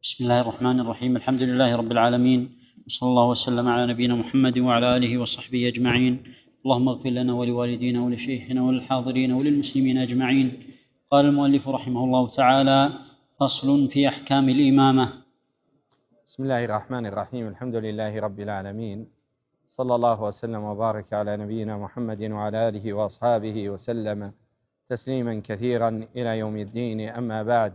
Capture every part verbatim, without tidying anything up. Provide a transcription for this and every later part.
بسم الله الرحمن الرحيم. الحمد لله رب العالمين، وصلى الله وسلم على نبينا محمد وعلى آله وصحبه أجمعين. اللهم اغفر لنا ولوالدينا ولشيخنا وللحاضرين وللمسلمين أجمعين. قال المؤلف رحمه الله تعالى: فصل في أحكام الإمامة. بسم الله الرحمن الرحيم. الحمد لله رب العالمين، صلى الله وسلم وبارك على نبينا محمد وعلى آله وأصحابه وسلم تسليما كثيرا إلى يوم الدين. أما بعد،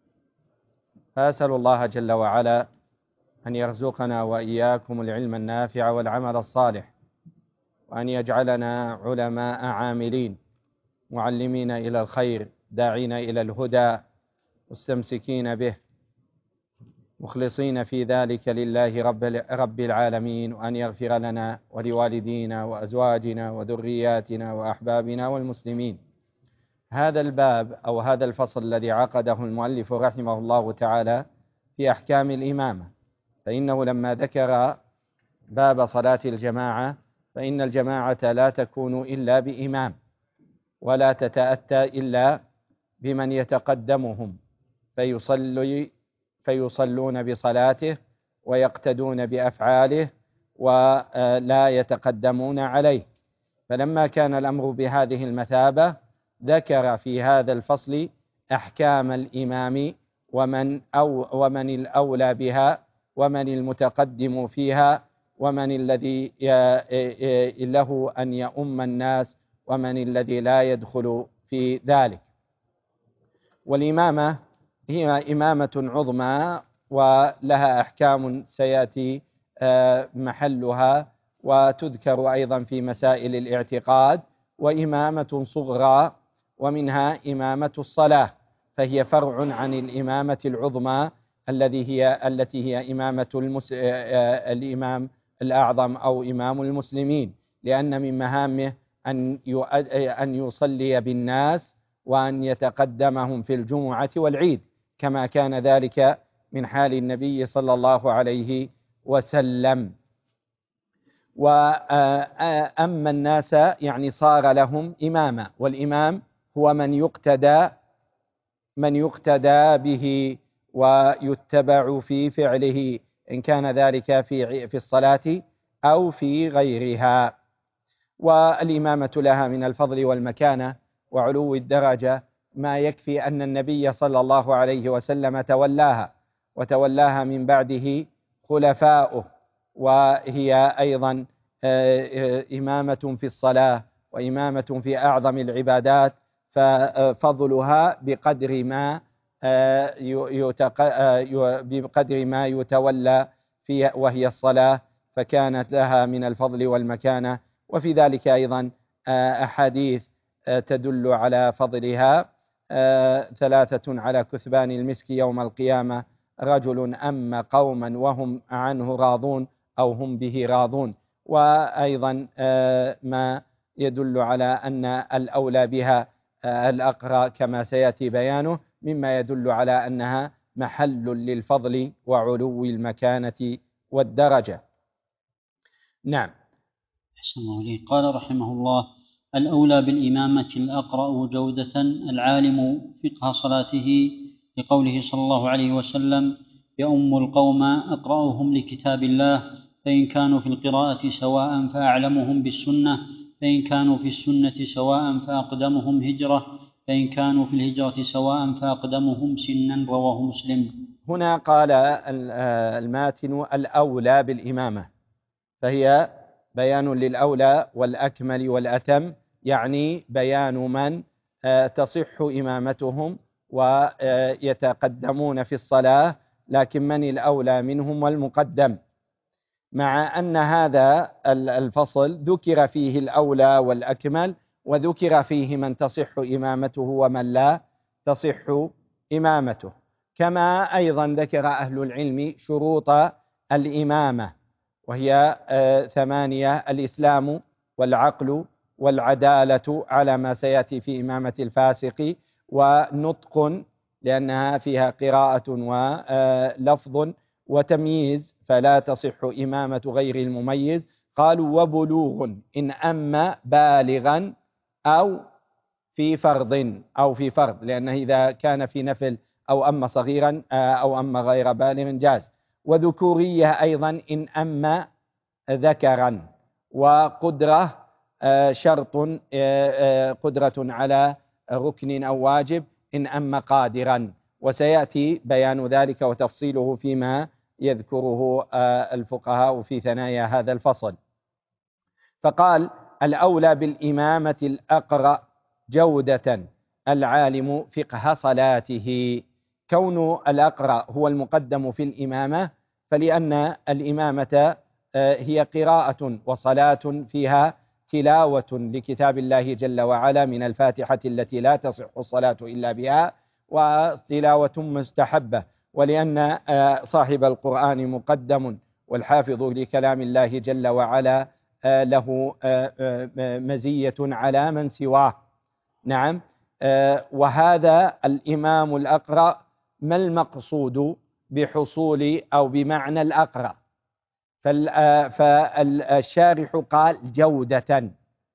فأسأل الله جل وعلا أن يرزقنا وإياكم العلم النافع والعمل الصالح، وأن يجعلنا علماء عاملين معلمين إلى الخير داعين إلى الهدى مستمسكين به مخلصين في ذلك لله رب رب العالمين، وأن يغفر لنا ولوالدينا وأزواجنا وذرياتنا وأحبابنا والمسلمين. هذا الباب أو هذا الفصل الذي عقده المؤلف رحمه الله تعالى في أحكام الإمامة، فإنه لما ذكر باب صلاة الجماعة فإن الجماعة لا تكون إلا بإمام، ولا تتأتى إلا بمن يتقدمهم فيصلي فيصلون بصلاته ويقتدون بأفعاله ولا يتقدمون عليه. فلما كان الأمر بهذه المثابة ذكر في هذا الفصل أحكام الإمام ومن, أو ومن الأولى بها ومن المتقدم فيها ومن الذي له أن يؤم الناس ومن الذي لا يدخل في ذلك. والإمامة هي إمامة عظمى ولها أحكام سيأتي محلها وتذكر أيضا في مسائل الاعتقاد، وإمامة صغرى ومنها إمامة الصلاة، فهي فرع عن الإمامة العظمى الذي هي التي هي إمامة المس... الإمام الأعظم أو إمام المسلمين، لأن من مهامه أن أن يصلي بالناس وأن يتقدمهم في الجمعة والعيد، كما كان ذلك من حال النبي صلى الله عليه وسلم. وأما الناس يعني صار لهم إماما، والإمام هو من يقتدى من يقتدى به ويتبع في فعله، إن كان ذلك في في الصلاة أو في غيرها. والإمامة لها من الفضل والمكانة وعلو الدرجة ما يكفي أن النبي صلى الله عليه وسلم تولاها، وتولاها من بعده خلفاؤه، وهي أيضا إمامة في الصلاة وإمامة في أعظم العبادات، ففضلها بقدر ما بقدر ما يتولى فيها وهي الصلاة، فكانت لها من الفضل والمكانة. وفي ذلك أيضا أحاديث تدل على فضلها: ثلاثة على كثبان المسك يوم القيامة: رجل أم قوما وهم عنه راضون أو هم به راضون. وأيضا ما يدل على أن الأولى بها الأقرأ كما سيأتي بيانه، مما يدل على أنها محل للفضل وعلو المكانة والدرجة. نعم. أحسن الله إليك. قال رحمه الله: الأولى بالإمامة الأقرأ جودة العالم فقه صلاته، لقوله صلى الله عليه وسلم: يؤم القوم أقرأهم لكتاب الله، فإن كانوا في القراءة سواء فأعلمهم بالسنة، فإن كانوا في السنة سواء فأقدمهم هجرة، فإن كانوا في الهجرة سواء فأقدمهم سنا. رواه مسلم. هنا قال الماتن: الأولى بالإمامة، فهي بيان للأولى والأكمل والأتم، يعني بيان من تصح إمامتهم ويتقدمون في الصلاة، لكن من الأولى منهم والمقدم. مع أن هذا الفصل ذكر فيه الأولى والأكمل، وذكر فيه من تصح إمامته ومن لا تصح إمامته، كما أيضا ذكر أهل العلم شروط الإمامة، وهي ثمانية: الإسلام والعقل والعدالة على ما سيأتي في إمامة الفاسق، ونطق لأنها فيها قراءة ولفظ، وتمييز فلا تصح إمامة غير المميز. قالوا: وبلوغ إن أم بالغا أو في فرض أو في فرض، لأنه إذا كان في نفل أو أم صغيرا أو أم غير بالغ جاز. وذكورية أيضا إن أم ذكرا. وقدرة شرط قدرة على ركن أو واجب إن أم قادرا، وسيأتي بيان ذلك وتفصيله فيما يذكره الفقهاء في ثنايا هذا الفصل. فقال: الأولى بالإمامة الأقرأ جودة العالم فقه صلاته. كون الأقرأ هو المقدم في الإمامة فلأن الإمامة هي قراءة وصلاة فيها تلاوة لكتاب الله جل وعلا من الفاتحة التي لا تصح الصلاة إلا بها، وتلاوة مستحبة، ولأن صاحب القرآن مقدم والحافظ لكلام الله جل وعلا له مزية على من سواه. نعم. وهذا الإمام الأقرأ ما المقصود بحصول أو بمعنى الأقرأ؟ فالشارح قال: جودة،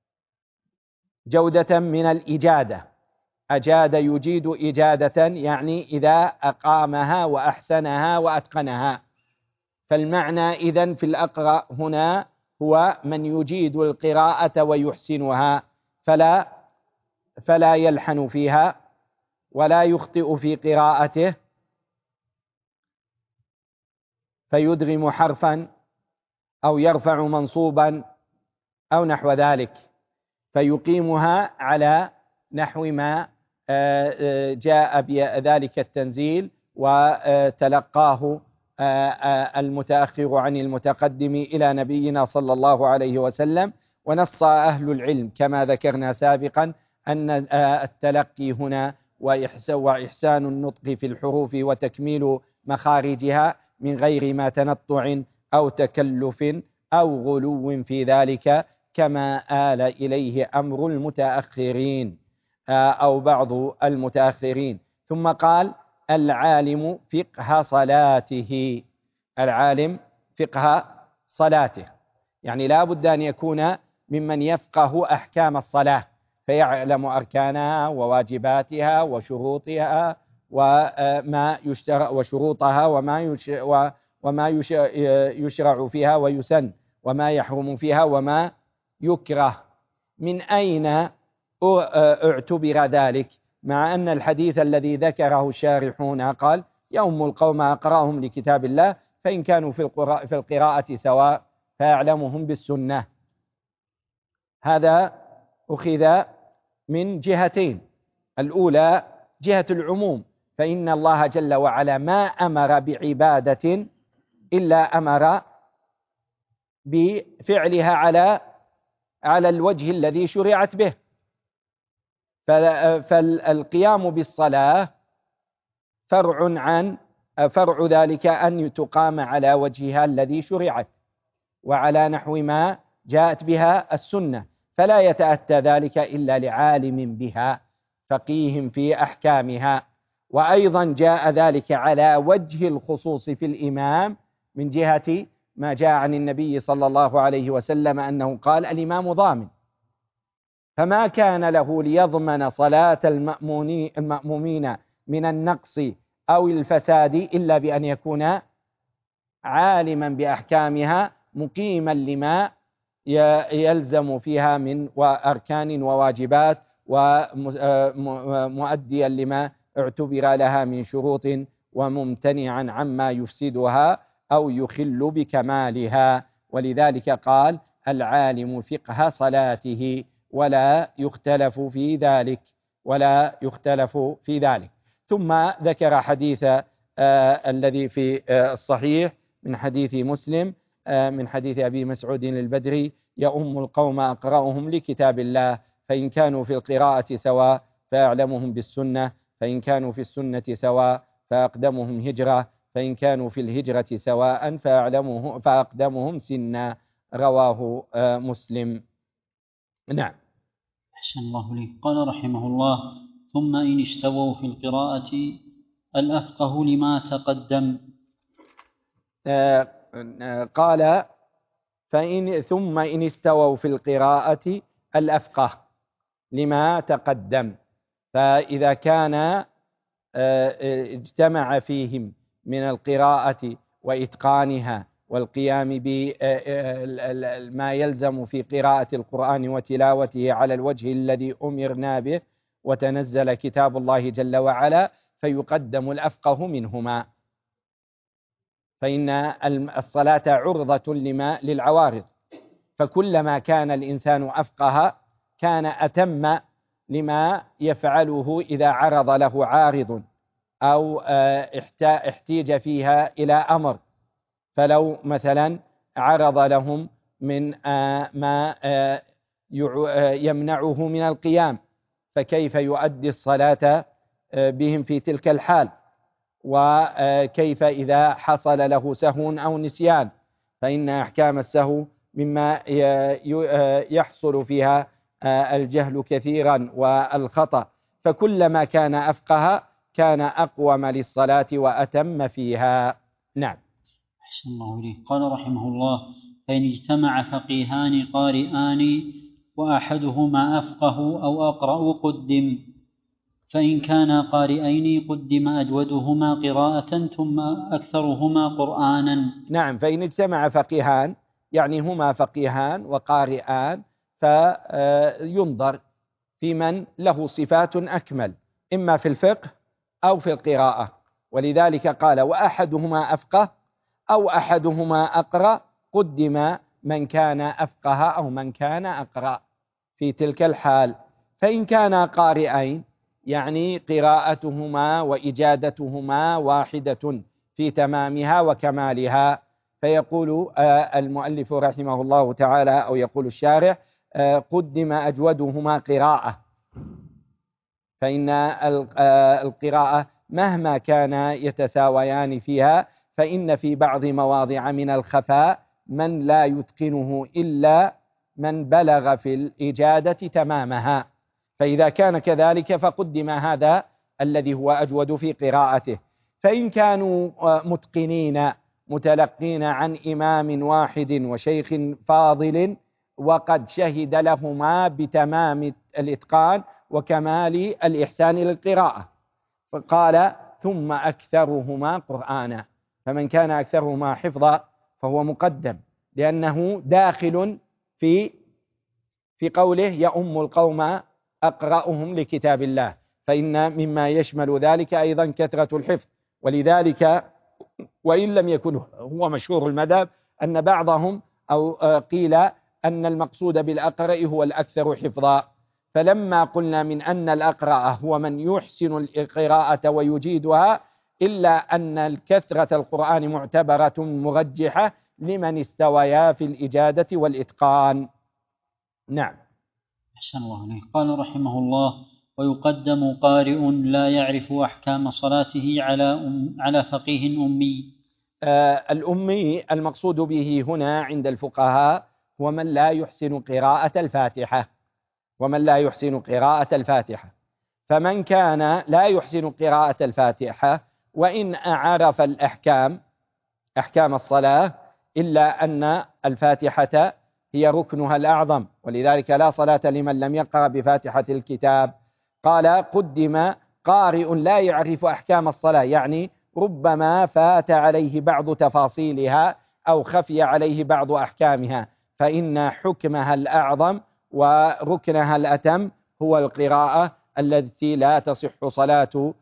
جودة من الإجادة، أجاد يجيد إجادة، يعني إذا أقامها وأحسنها وأتقنها. فالمعنى إذن في الأقرأ هنا هو من يجيد القراءة ويحسنها، فلا فلا يلحن فيها ولا يخطئ في قراءته فيدغم حرفا أو يرفع منصوبا أو نحو ذلك، فيقيمها على نحو ما جاء بذلك التنزيل وتلقاه المتأخر عن المتقدم إلى نبينا صلى الله عليه وسلم. ونص أهل العلم كما ذكرنا سابقا أن التلقي هنا وإحسان النطق في الحروف وتكميل مخارجها من غير ما تنطع أو تكلف أو غلو في ذلك، كما آل إليه أمر المتأخرين أو بعض المتأخرين. ثم قال: العالم فقه صلاته. العالم فقه صلاته، يعني لا بد أن يكون ممن يفقه أحكام الصلاة، فيعلم أركانها وواجباتها وشروطها وما يشترع وشروطها وما وما يشرع فيها ويسن، وما يحرم فيها وما يكره. من أين اعتبر ذلك؟ مع أن الحديث الذي ذكره الشارحون قال: يؤم القوم أقرأهم لكتاب الله، فإن كانوا في القراءة سواء فيعلمهم بالسنة. هذا أخذ من جهتين: الأولى جهة العموم، فإن الله جل وعلا ما أمر بعبادة إلا أمر بفعلها على على الوجه الذي شرعت به. فالقيام بالصلاة فرع عن فرع ذلك أن تقام على وجهها الذي شرعت وعلى نحو ما جاءت بها السنة، فلا يتأتى ذلك إلا لعالم بها فقيه في أحكامها. وأيضا جاء ذلك على وجه الخصوص في الإمام من جهة ما جاء عن النبي صلى الله عليه وسلم أنه قال: الإمام ضامن، فما كان له ليضمن صلاة المأمومين من النقص أو الفساد إلا بأن يكون عالما بأحكامها مقيما لما يلزم فيها من أركان وواجبات، ومؤديا لما اعتبر لها من شروط، وممتنعا عما يفسدها أو يخل بكمالها. ولذلك قال: العالم فقه صلاته، ولا يختلف في ذلك ولا يختلف في ذلك. ثم ذكر حديث آه الذي في آه الصحيح من حديث مسلم آه من حديث أبي مسعود البدري: يؤم القوم أقرأهم لكتاب الله، فإن كانوا في القراءة سواء فأعلمهم بالسنة، فإن كانوا في السنة سواء فأقدمهم هجرة، فإن كانوا في الهجرة سواء فأعلمهم فأقدمهم سنا. رواه آه مسلم. نعم. أحسن الله لك. قال رحمه الله: ثم إن استووا في القراءة الأفقه لما تقدم. آه قال: فإن ثم إن استووا في القراءة الأفقه لما تقدم. فإذا كان اجتمع فيهم من القراءة وإتقانها والقيام بما يلزم في قراءة القرآن وتلاوته على الوجه الذي أمرنا به وتنزل كتاب الله جل وعلا، فيقدم الأفقه منهما، فإن الصلاة عرضة لما للعوارض، فكلما كان الإنسان أفقه كان أتم لما يفعله إذا عرض له عارض أو احتيج فيها إلى أمر. فلو مثلا عرض لهم من ما يمنعه من القيام، فكيف يؤدي الصلاة بهم في تلك الحال؟ وكيف إذا حصل له سهو أو نسيان، فإن أحكام السهو مما يحصل فيها الجهل كثيرا والخطأ، فكلما كان أفقه كان أقوم للصلاة وأتم فيها. نعم. أحسن الله إليك. قال رحمه الله: فإن اجتمع فقيهان قارئان وأحدهما أفقه أو أقرأ قدم، فإن كانا قارئين قدم أجودهما قراءة ثم أكثرهما قرآنا. نعم، فإن اجتمع فقيهان يعني هما فقيهان وقارئان، فينظر في من له صفات أكمل إما في الفقه أو في القراءة، ولذلك قال: وأحدهما أفقه أو أحدهما أقرأ، قدم من كان أفقه أو من كان أقرأ في تلك الحال. فإن كانا قارئين يعني قراءتهما وإجادتهما واحدة في تمامها وكمالها، فيقول المؤلف رحمه الله تعالى أو يقول الشارح: قدم أجودهما قراءة، فإن القراءة مهما كان يتساويان فيها، فإن في بعض مواضع من الخفاء من لا يتقنه إلا من بلغ في الإجادة تمامها، فإذا كان كذلك فقدم هذا الذي هو أجود في قراءته. فإن كانوا متقنين متلقين عن إمام واحد وشيخ فاضل وقد شهد لهما بتمام الإتقان وكمال الإحسان للقراءة، فقال: ثم أكثرهما قرآنا، فمن كان أكثرهما حفظا فهو مقدم، لأنه داخل في في قوله: يؤم القوم أقرأهم لكتاب الله، فإن مما يشمل ذلك أيضا كثرة الحفظ. ولذلك وإن لم يكن هو مشهور المذهب أن بعضهم أو قيل أن المقصود بالأقرأ هو الأكثر حفظا، فلما قلنا من أن الأقرأ هو من يحسن القراءة ويجيدها، إلا أن الكثرة القرآن معتبرة مرجحة لمن استويا في الإجادة والإتقان. نعم. أحسن الله عليه. قال رحمه الله: ويقدم قارئ لا يعرف أحكام صلاته على أم على فقيه أمي. آه الأمي المقصود به هنا عند الفقهاء هو من لا يحسن قراءة الفاتحة، ومن لا يحسن قراءة الفاتحة، فمن كان لا يحسن قراءة الفاتحة وإن عرف الأحكام أحكام الصلاة، إلا أن الفاتحة هي ركنها الأعظم، ولذلك لا صلاة لمن لم يقرأ بفاتحة الكتاب. قال: قدم قارئ لا يعرف أحكام الصلاة، يعني ربما فات عليه بعض تفاصيلها أو خفي عليه بعض أحكامها، فإن حكمها الأعظم وركنها الأتم هو القراءة التي لا تصح صلاة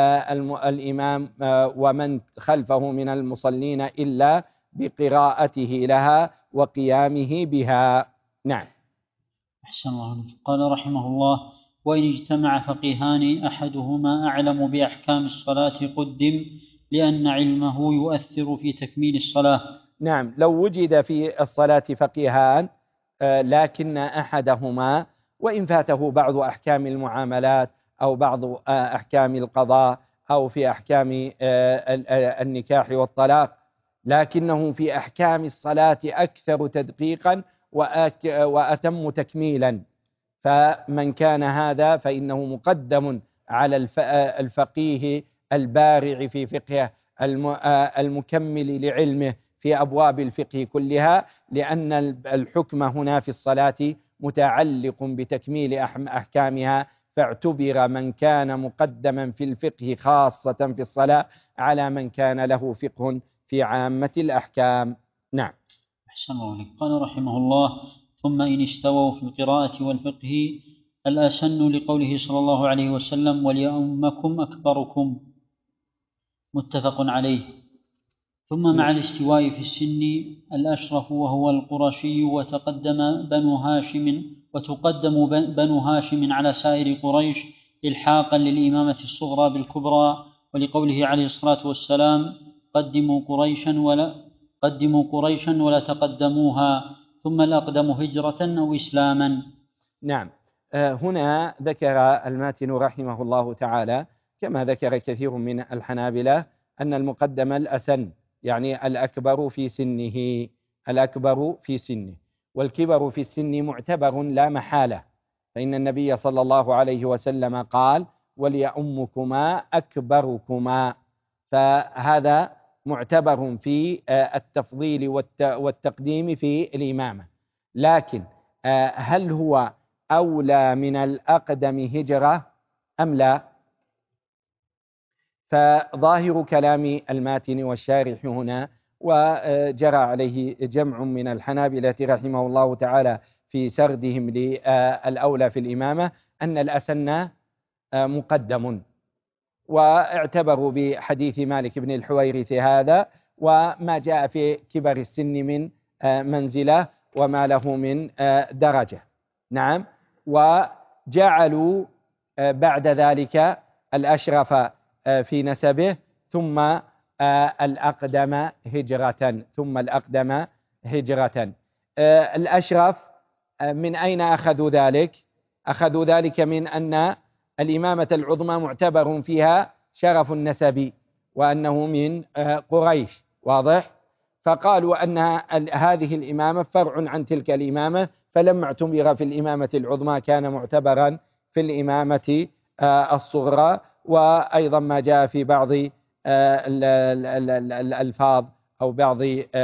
الإمام ومن خلفه من المصلين إلا بقراءته لها وقيامه بها. نعم. أحسن الله عليك. قال رحمه الله: وإن اجتمع فقيهان أحدهما أعلم بأحكام الصلاة قدم، لأن علمه يؤثر في تكميل الصلاة. نعم، لو وجد في الصلاة فقيهان لكن أحدهما وإن فاته بعض أحكام المعاملات أو بعض أحكام القضاء أو في أحكام النكاح والطلاق، لكنه في أحكام الصلاة أكثر تدقيقا وأتم تكميلا، فمن كان هذا فإنه مقدم على الفقيه البارع في فقهه المكمل لعلمه في أبواب الفقه كلها، لأن الحكم هنا في الصلاة متعلق بتكميل أحكامها فاعتبر من كان مقدما في الفقه خاصة في الصلاة على من كان له فقه في عامة الأحكام. نعم. أحسن الله عليك. قال رحمه الله: ثم إن استووا في القراءة والفقه الأسن لقوله صلى الله عليه وسلم: وليؤمكم أكبركم، متفق عليه. ثم مع الاستواء في السن الأشرف وهو القرشي، وتقدم بنو هاشم وتقدم بنو هاشم على سائر قريش إلحاقا للإمامة الصغرى بالكبرى، ولقوله عليه الصلاة والسلام: قدموا قريشا ولا قدموا قريشا ولا تقدموها، ثم الأقدم هجرة أو إسلاما. نعم. هنا ذكر الماتن رحمه الله تعالى كما ذكر كثير من الحنابلة أن المقدم الأسن، يعني الأكبر في سنه، الأكبر في سنه، والكبر في السن معتبر لا محالة، فإن النبي صلى الله عليه وسلم قال: وليؤمكما أكبركما، فهذا معتبر في التفضيل والتقديم في الإمامة. لكن هل هو أولى من الأقدم هجرة أم لا؟ فظاهر كلام الماتن والشارح هنا، وجرى عليه جمع من الحنابلة رحمه الله تعالى في سردهم للأولى في الإمامة، أن الأسن مقدم، واعتبروا بحديث مالك بن الحويرث هذا وما جاء في كبر السن من منزلة وما له من درجة. نعم. وجعلوا بعد ذلك الأشرف في نسبه ثم الأقدم هجرة ثم الأقدم هجرة. الأشرف من أين أخذوا ذلك؟ أخذوا ذلك من أن الإمامة العظمى معتبر فيها شرف النسب وأنه من قريش، واضح؟ فقالوا أن هذه الإمامة فرع عن تلك الإمامة، فلما اعتبر في الإمامة العظمى كان معتبرا في الإمامة الصغرى. وأيضا ما جاء في بعض الألفاظ أو بعض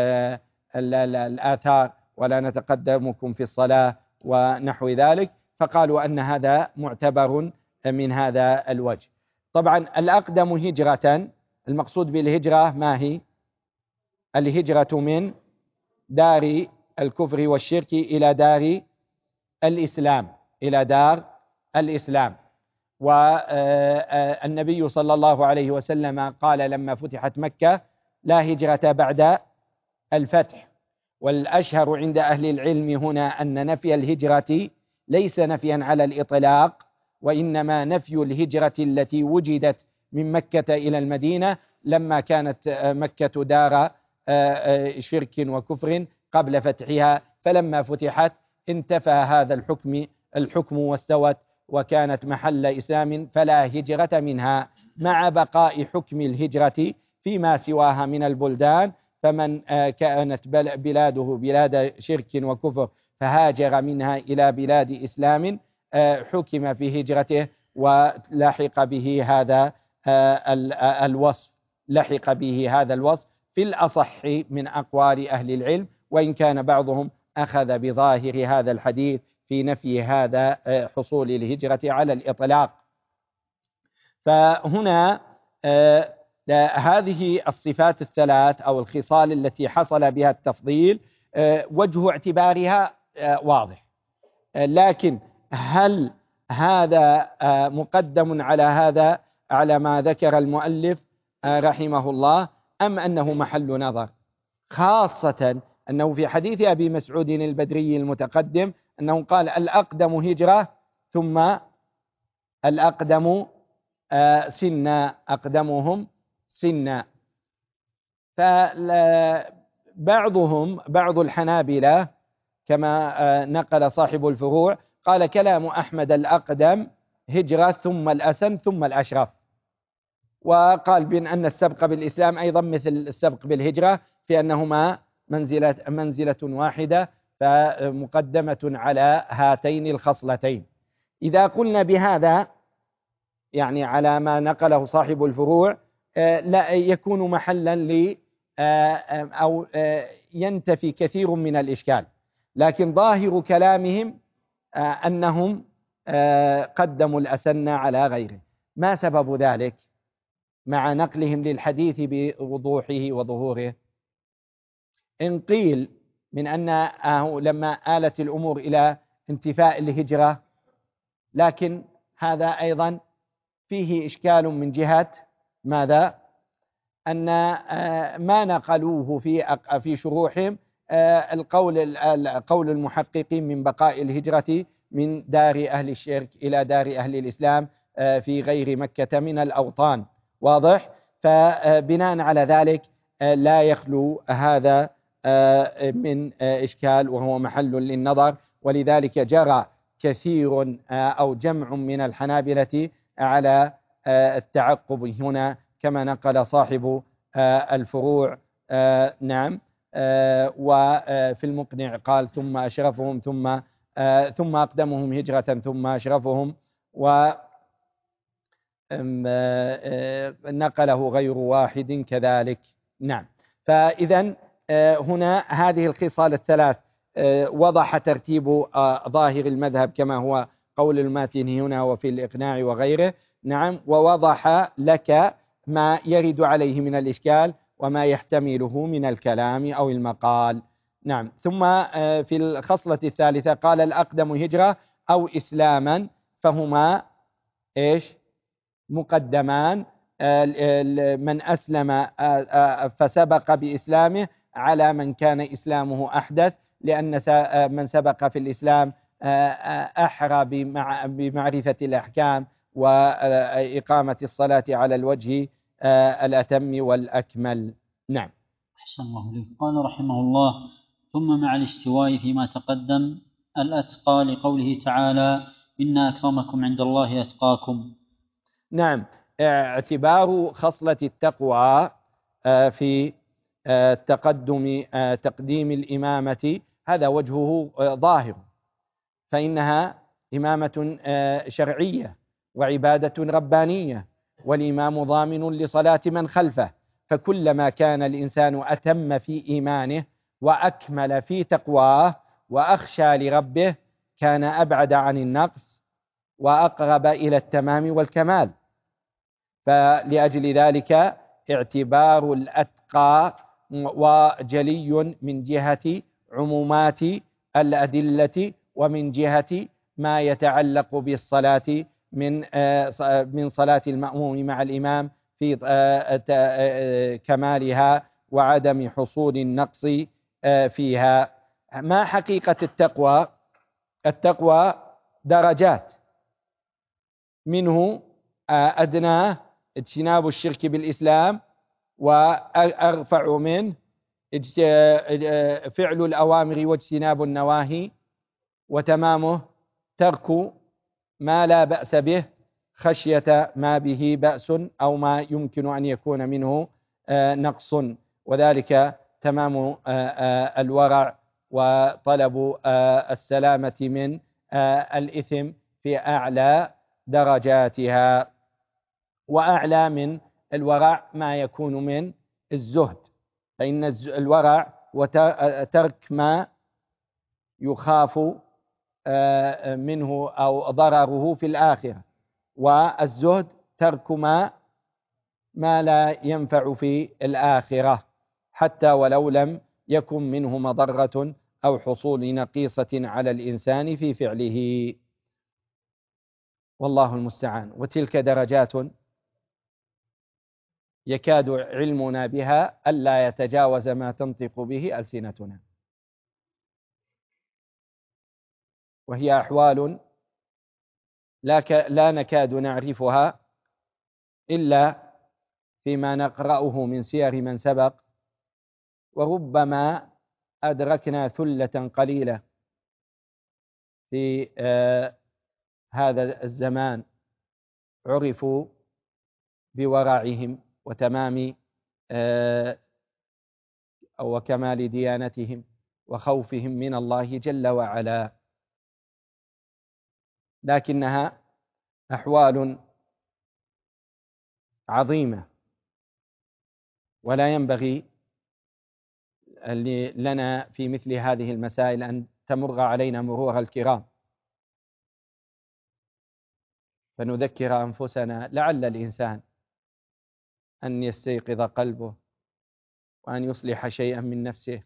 الآثار: ولا نتقدمكم في الصلاة ونحو ذلك، فقالوا أن هذا معتبر من هذا الوجه. طبعا الأقدم هجرة، المقصود بالهجرة ما هي؟ الهجرة من دار الكفر والشرك إلى دار الإسلام، إلى دار الإسلام. والنبي صلى الله عليه وسلم قال لما فتحت مكة: لا هجرة بعد الفتح. والأشهر عند أهل العلم هنا أن نفي الهجرة ليس نفيا على الإطلاق، وإنما نفي الهجرة التي وجدت من مكة إلى المدينة لما كانت مكة دار شرك وكفر قبل فتحها، فلما فتحت انتفى هذا الحكم الحكم واستوت وكانت محل إسلام، فلا هجرة منها، مع بقاء حكم الهجرة فيما سواها من البلدان. فمن كانت بلاده بلاد شرك وكفر فهاجر منها إلى بلاد إسلام حكم في هجرته ولحق به هذا الوصف لحق به هذا الوصف في الأصح من أقوال أهل العلم، وإن كان بعضهم أخذ بظاهر هذا الحديث في نفي هذا حصول الهجرة على الإطلاق. فهنا هذه الصفات الثلاث أو الخصال التي حصل بها التفضيل وجه اعتبارها واضح، لكن هل هذا مقدم على هذا على ما ذكر المؤلف رحمه الله أم أنه محل نظر؟ خاصة أنه في حديث أبي مسعود البدري المتقدم أنه قال: الأقدم هجرة ثم الأقدم سنا، أقدمهم سنا. فبعضهم بعض الحنابلة كما نقل صاحب الفروع قال: كلام أحمد الأقدم هجرة ثم الأسن ثم الأشرف، وقال بأن السبق بالإسلام أيضا مثل السبق بالهجرة في أنهما منزلة, منزلة واحدة، فمقدمة على هاتين الخصلتين. إذا قلنا بهذا يعني على ما نقله صاحب الفروع لا يكون محلا ل أو ينتفي كثير من الإشكال، لكن ظاهر كلامهم أنهم قدموا الأسن على غيره. ما سبب ذلك مع نقلهم للحديث بوضوحه وظهوره؟ إن قيل من أن لما آلت الأمور إلى انتفاء الهجرة، لكن هذا أيضا فيه إشكال من جهة ماذا؟ أن ما نقلوه في في شروحهم القول قول المحققين من بقاء الهجرة من دار أهل الشرك إلى دار أهل الإسلام في غير مكة من الأوطان، واضح؟ فبناء على ذلك لا يخلو هذا من إشكال وهو محل للنظر، ولذلك جرى كثير أو جمع من الحنابلة على التعقب هنا كما نقل صاحب الفروع. نعم. وفي المقنع قال ثم أشرفهم ثم ثم أقدمهم هجرة ثم أشرفهم، ونقله غير واحد كذلك. نعم. فإذا هنا هذه الخصال الثلاث وضح ترتيب ظاهر المذهب كما هو قول الماتن هنا وفي الإقناع وغيره. نعم. ووضح لك ما يرد عليه من الإشكال وما يحتمله من الكلام أو المقال. نعم. ثم في الخصلة الثالثة قال الأقدم هجرة أو إسلاما، فهما إيش؟ مقدمان. من أسلم فسبق بإسلامه على من كان إسلامه أحدث، لأن من سبق في الإسلام أحرى بمعرفة الأحكام وإقامة الصلاة على الوجه الأتم والأكمل. نعم. أحسن الله إليك. قال رحمه الله: ثم مع الاستواء فيما تقدم الأتقى، لقوله تعالى: إن أكرمكم عند الله أتقاكم. نعم. اعتبار خصلة التقوى في تقدم تقديم الإمامة هذا وجهه ظاهر، فإنها إمامة شرعية وعبادة ربانية، والإمام ضامن لصلاة من خلفه، فكلما كان الإنسان أتم في إيمانه وأكمل في تقواه وأخشى لربه كان أبعد عن النقص وأقرب إلى التمام والكمال. فلأجل ذلك اعتبار الأتقى وجلي من جهة عمومات الأدلة ومن جهة ما يتعلق بالصلاة من من صلاة المأموم مع الإمام في كمالها وعدم حصول النقص فيها. ما حقيقة التقوى؟ التقوى درجات، منه أدناه اجتناب الشرك بالإسلام، وأرفع منه فعل الأوامر واجتناب النواهي، وتمامه ترك ما لا بأس به خشية ما به بأس أو ما يمكن أن يكون منه نقص، وذلك تمام الورع وطلب السلامة من الإثم في أعلى درجاتها. وأعلى من الورع ما يكون من الزهد، فإن الورع وترك ما يخاف منه أو ضرره في الآخرة، والزهد ترك ما ما لا ينفع في الآخرة حتى ولو لم يكن منه مضرة أو حصول نقيصة على الإنسان في فعله، والله المستعان. وتلك درجات يكاد علمنا بها ألا يتجاوز ما تنطق به ألسنتنا، وهي أحوال لا, لا نكاد نعرفها إلا فيما نقرأه من سير من سبق، وربما أدركنا ثلة قليلة في آه هذا الزمان عرفوا بورعهم وتمام آه أو كمال ديانتهم وخوفهم من الله جل وعلا، لكنها أحوال عظيمة، ولا ينبغي لنا في مثل هذه المسائل أن تمر علينا مرور الكرام، فنذكر أنفسنا لعل الإنسان أن يستيقظ قلبه وأن يصلح شيئا من نفسه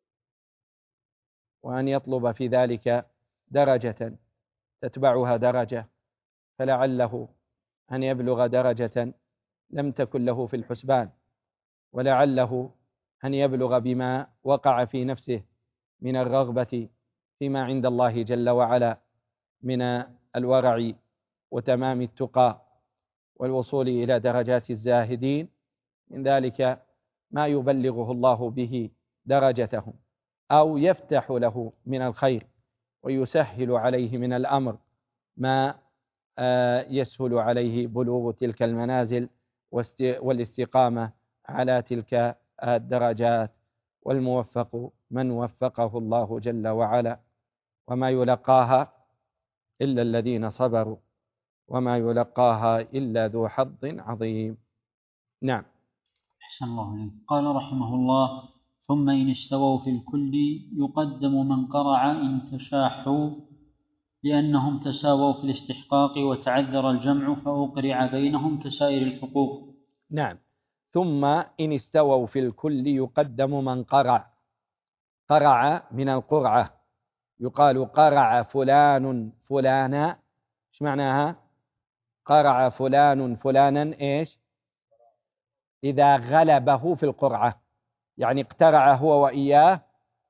وأن يطلب في ذلك درجة تتبعها درجة، فلعله أن يبلغ درجة لم تكن له في الحسبان، ولعله أن يبلغ بما وقع في نفسه من الرغبة فيما عند الله جل وعلا من الورع وتمام التقى والوصول إلى درجات الزاهدين، من ذلك ما يبلغه الله به درجتهم أو يفتح له من الخير ويسهل عليه من الأمر ما يسهل عليه بلوغ تلك المنازل والاستقامة على تلك الدرجات. والموفق من وفقه الله جل وعلا، وما يلقاها إلا الذين صبروا وما يلقاها إلا ذو حظ عظيم. نعم. أحسن الله عليك. قال رحمه الله: ثم إن استووا في الكل يقدم من قرع إن تشاحوا، لأنهم تساووا في الاستحقاق وتعذر الجمع فأقرع بينهم كسائر الحقوق. نعم. ثم إن استووا في الكل يقدم من قرع. قرع من القرعة، يقال قرع فلان فلانا. ايش معناها؟ قرع فلان فلانا ايش؟ إذا غلبه في القرعة، يعني اقترع هو وإياه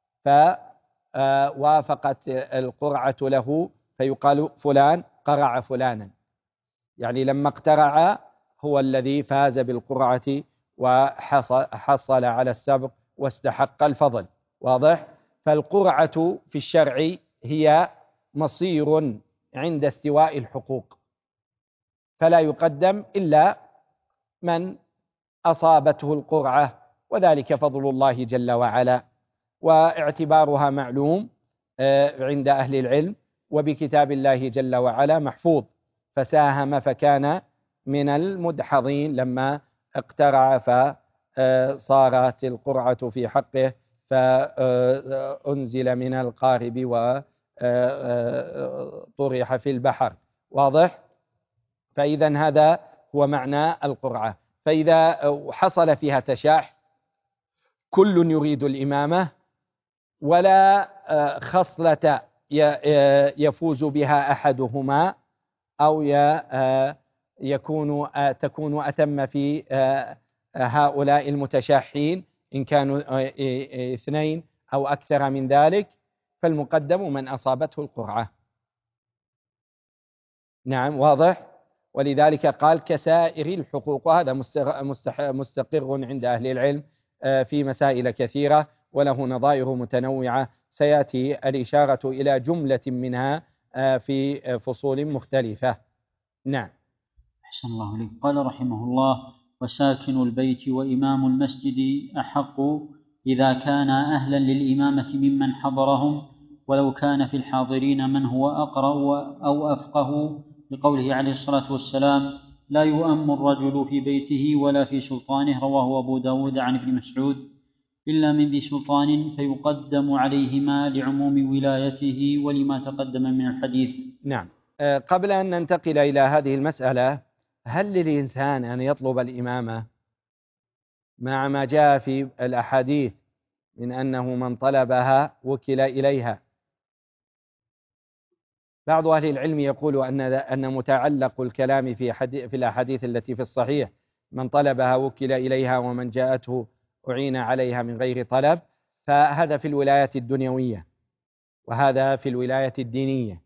فوافقت القرعة له فيقال فلان قرع فلانا، يعني لما اقترع هو الذي فاز بالقرعة وحصل على السبق واستحق الفضل. واضح؟ فالقرعة في الشرع هي مصير عند استواء الحقوق، فلا يقدم إلا من أصابته القرعة، وذلك فضل الله جل وعلا، واعتبارها معلوم عند أهل العلم، وبكتاب الله جل وعلا محفوظ. فساهم فكان من المدحضين لما اقترع فصارت القرعة في حقه فأنزل من القارب وطرح في البحر. واضح؟ فإذا هذا هو معنى القرعة. فإذا حصل فيها تشاح، كل يريد الإمامة ولا خصلة يفوز بها أحدهما أو يكون تكون أتم في هؤلاء المتشاحين إن كانوا اثنين أو أكثر من ذلك، فالمقدم من أصابته القرعة. نعم. واضح؟ ولذلك قال كسائر الحقوق، وهذا مستقر عند أهل العلم في مسائل كثيرة وله نظائر متنوعة، سيأتي الإشارة إلى جملة منها في فصول مختلفة. نعم. أحسن الله عليك. قال رحمه الله: وساكن البيت وإمام المسجد أحق إذا كان أهلا للإمامة ممن حضرهم، ولو كان في الحاضرين من هو أقرأ أو أفقه، لقوله عليه الصلاة والسلام: لا يؤم الرجل في بيته ولا في سلطانه، رواه أبو داود عن ابن مسعود، إلا من ذي سلطان فيقدم عليهما لعموم ولايته ولما تقدم من الحديث. نعم. قبل أن ننتقل إلى هذه المسألة، هل للإنسان أن يطلب الإمامة مع ما جاء في الأحاديث من أنه من طلبها وكل إليها؟ بعض أهل العلم يقول أن أن متعلق الكلام في في الأحاديث التي في الصحيح من طلبها وكل إليها ومن جاءته أعين عليها من غير طلب، فهذا في الولاية الدنيوية وهذا في الولاية الدينية.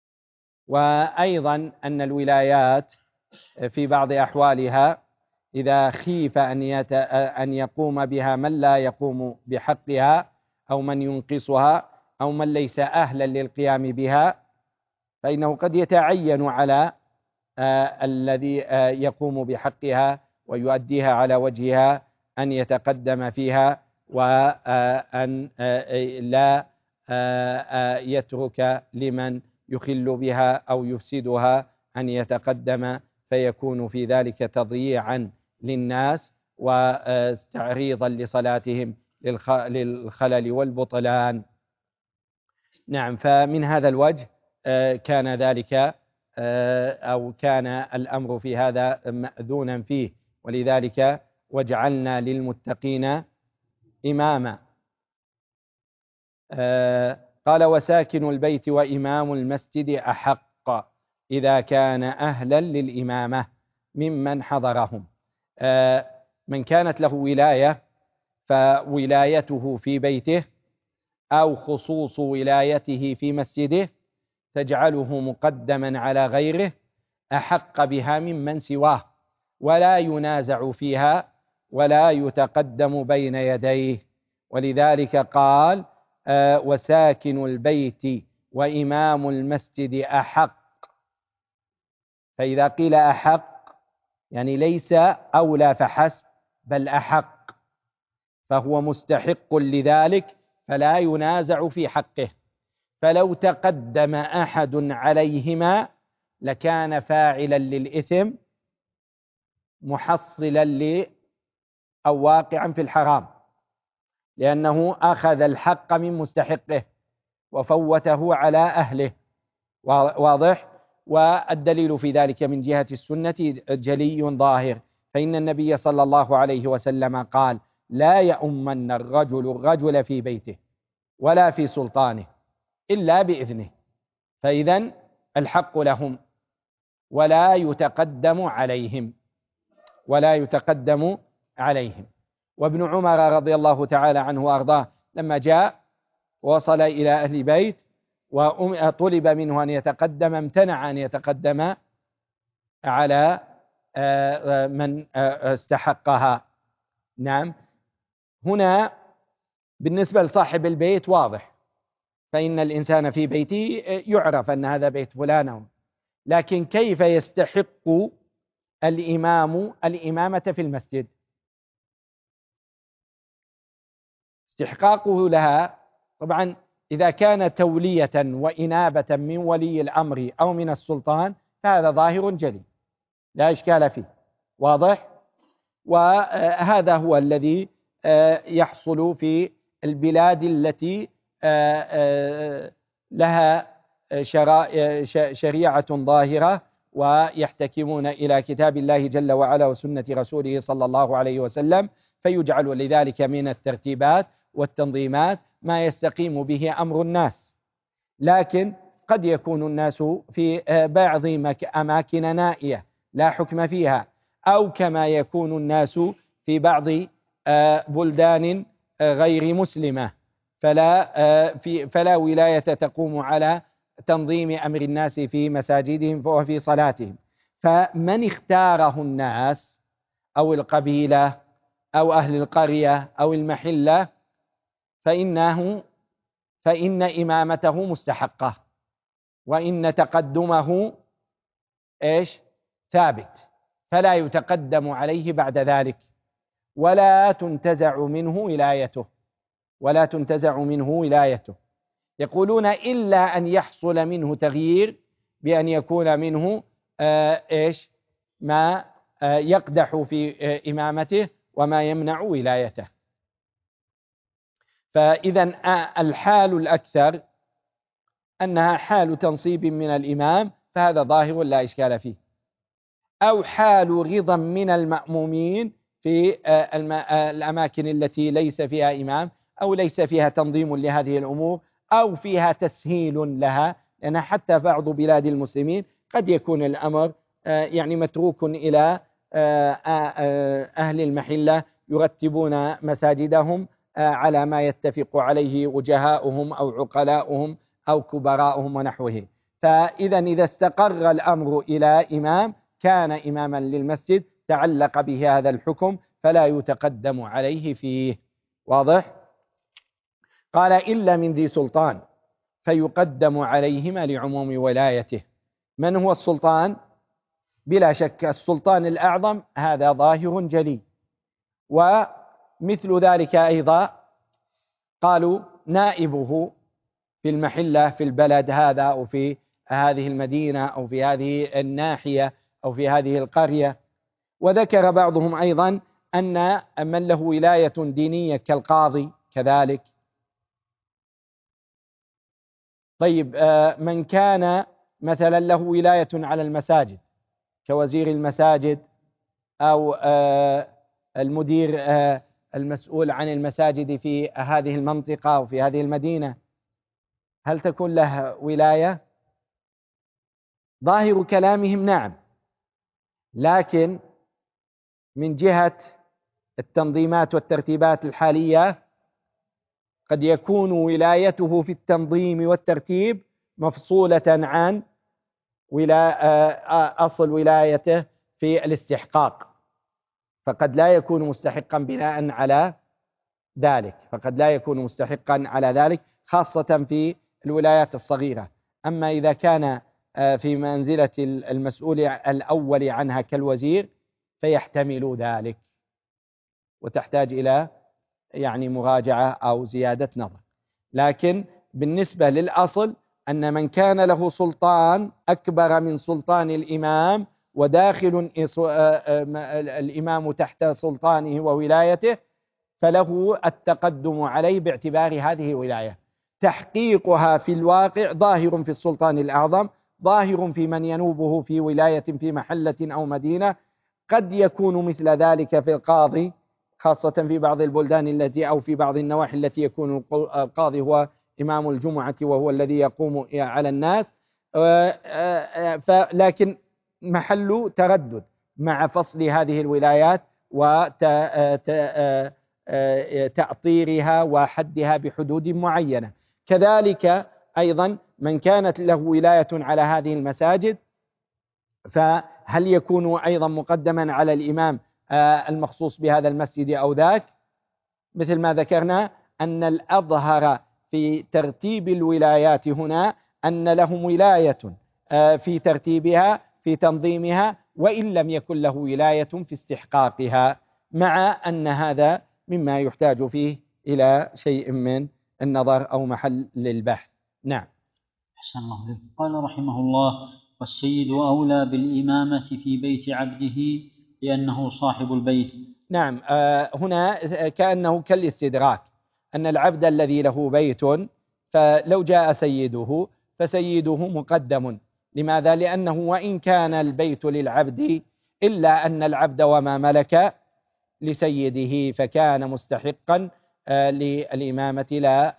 وأيضا أن الولايات في بعض أحوالها إذا خيف أن أن يقوم بها من لا يقوم بحقها أو من ينقصها أو من ليس أهلا للقيام بها، فإنه قد يتعين على آه الذي آه يقوم بحقها ويؤديها على وجهها أن يتقدم فيها، وأن آه لا آه يترك لمن يخل بها أو يفسدها أن يتقدم، فيكون في ذلك تضييعا للناس وتعريضا لصلاتهم للخلل والبطلان. نعم. فمن هذا الوجه كان ذلك أو كان الأمر في هذا مأذونا فيه، ولذلك وجعلنا للمتقين إماما. قال وساكن البيت وإمام المسجد أحق إذا كان أهلا للإمامة ممن حضرهم. من كانت له ولاية فولايته في بيته أو خصوص ولايته في مسجده تجعله مقدما على غيره أحق بها ممن سواه، ولا ينازع فيها ولا يتقدم بين يديه. ولذلك قال آه وساكن البيت وإمام المسجد أحق. فإذا قيل أحق يعني ليس أولى فحسب، بل أحق، فهو مستحق لذلك فلا ينازع في حقه. فلو تقدم أحد عليهما لكان فاعلا للإثم محصلا ل أو واقعا في الحرام، لأنه أخذ الحق من مستحقه وفوته على أهله. واضح؟ والدليل في ذلك من جهة السنة جلي ظاهر، فإن النبي صلى الله عليه وسلم قال لا يؤمن الرجل الرجل في بيته ولا في سلطانه إلا بإذنه، فإذن الحق لهم ولا يتقدم عليهم ولا يتقدم عليهم. وابن عمر رضي الله تعالى عنه وأرضاه لما جاء وصل إلى أهل بيت وطلب منه أن يتقدم امتنع أن يتقدم على من استحقها. نعم، هنا بالنسبة لصاحب البيت واضح، فإن الإنسان في بيته يعرف أن هذا بيت فلان، لكن كيف يستحق الإمام الإمامة في المسجد؟ استحقاقه لها طبعا إذا كان تولية وإنابة من ولي الأمر أو من السلطان فهذا ظاهر جلي لا إشكال فيه، واضح؟ وهذا هو الذي يحصل في البلاد التي لها شريعة ظاهرة ويحتكمون إلى كتاب الله جل وعلا وسنة رسوله صلى الله عليه وسلم، فيجعل لذلك من الترتيبات والتنظيمات ما يستقيم به أمر الناس. لكن قد يكون الناس في بعض أماكن نائية لا حكم فيها، أو كما يكون الناس في بعض بلدان غير مسلمة فلا, في فلا ولاية تقوم على تنظيم أمر الناس في مساجدهم وفي صلاتهم. فمن اختاره الناس أو القبيلة أو أهل القرية أو المحلة فإنه فإن إمامته مستحقة، وإن تقدمه إيش؟ ثابت، فلا يتقدم عليه بعد ذلك، ولا تنتزع منه ولايته ولا تنتزع منه ولايته. يقولون إلا أن يحصل منه تغيير بأن يكون منه آه إيش ما آه يقدح في آه إمامته وما يمنع ولايته. فإذا آه الحال الأكثر أنها حال تنصيب من الإمام، فهذا ظاهر لا إشكال فيه، أو حال رضا من المأمومين في آه الأماكن التي ليس فيها إمام أو ليس فيها تنظيم لهذه الأمور أو فيها تسهيل لها، لأن حتى بعض بلاد المسلمين قد يكون الأمر يعني متروك إلى أهل المحلة يرتبون مساجدهم على ما يتفق عليه وجهاؤهم أو عقلاؤهم أو كبراؤهم ونحوه. فإذا إذا استقر الأمر إلى إمام كان إماما للمسجد تعلق به هذا الحكم فلا يتقدم عليه فيه. واضح؟ قال إلا من ذي سلطان فيقدم عليهما لعموم ولايته. من هو السلطان؟ بلا شك السلطان الأعظم، هذا ظاهر جلي. ومثل ذلك أيضا قالوا نائبه في المحلة في البلد هذا أو في هذه المدينة أو في هذه الناحية أو في هذه القرية. وذكر بعضهم أيضا أن من له ولاية دينية كالقاضي كذلك. طيب من كان مثلا له ولاية على المساجد كوزير المساجد أو المدير المسؤول عن المساجد في هذه المنطقة وفي هذه المدينة، هل تكون له ولاية؟ ظاهر كلامهم نعم، لكن من جهة التنظيمات والترتيبات الحالية قد يكون ولايته في التنظيم والترتيب مفصولة عن أصل ولايته في الاستحقاق، فقد لا يكون مستحقا بناء على ذلك فقد لا يكون مستحقا على ذلك خاصة في الولايات الصغيرة. أما إذا كان في منزلة المسؤول الأول عنها كالوزير فيحتمل ذلك، وتحتاج إلى يعني مراجعة أو زيادة نظر. لكن بالنسبة للأصل أن من كان له سلطان أكبر من سلطان الإمام وداخل الإمام تحت سلطانه وولايته فله التقدم عليه باعتبار هذه ولاية، تحقيقها في الواقع ظاهر في السلطان الأعظم، ظاهر في من ينوبه في ولاية في محلة أو مدينة، قد يكون مثل ذلك في القاضي خاصة في بعض البلدان التي أو في بعض النواحي التي يكون القاضي هو إمام الجمعة وهو الذي يقوم على الناس، لكن محل تردد مع فصل هذه الولايات وتأطيرها وحدها بحدود معينة. كذلك أيضا من كانت له ولاية على هذه المساجد فهل يكون أيضا مقدما على الإمام المخصوص بهذا المسجد أو ذاك؟ مثل ما ذكرنا أن الأظهر في ترتيب الولايات هنا أن لهم ولاية في ترتيبها في تنظيمها وإن لم يكن له ولاية في استحقاقها، مع أن هذا مما يحتاج فيه إلى شيء من النظر أو محل للبحث. نعم. أحسن الله عليك. قال رحمه الله: والسيد أولى بالإمامة في بيت عبده لأنه صاحب البيت. نعم، هنا كأنه كالاستدراك، أن العبد الذي له بيت فلو جاء سيده فسيده مقدم. لماذا؟ لأنه وإن كان البيت للعبد إلا أن العبد وما ملك لسيده فكان مستحقا للإمامة، لا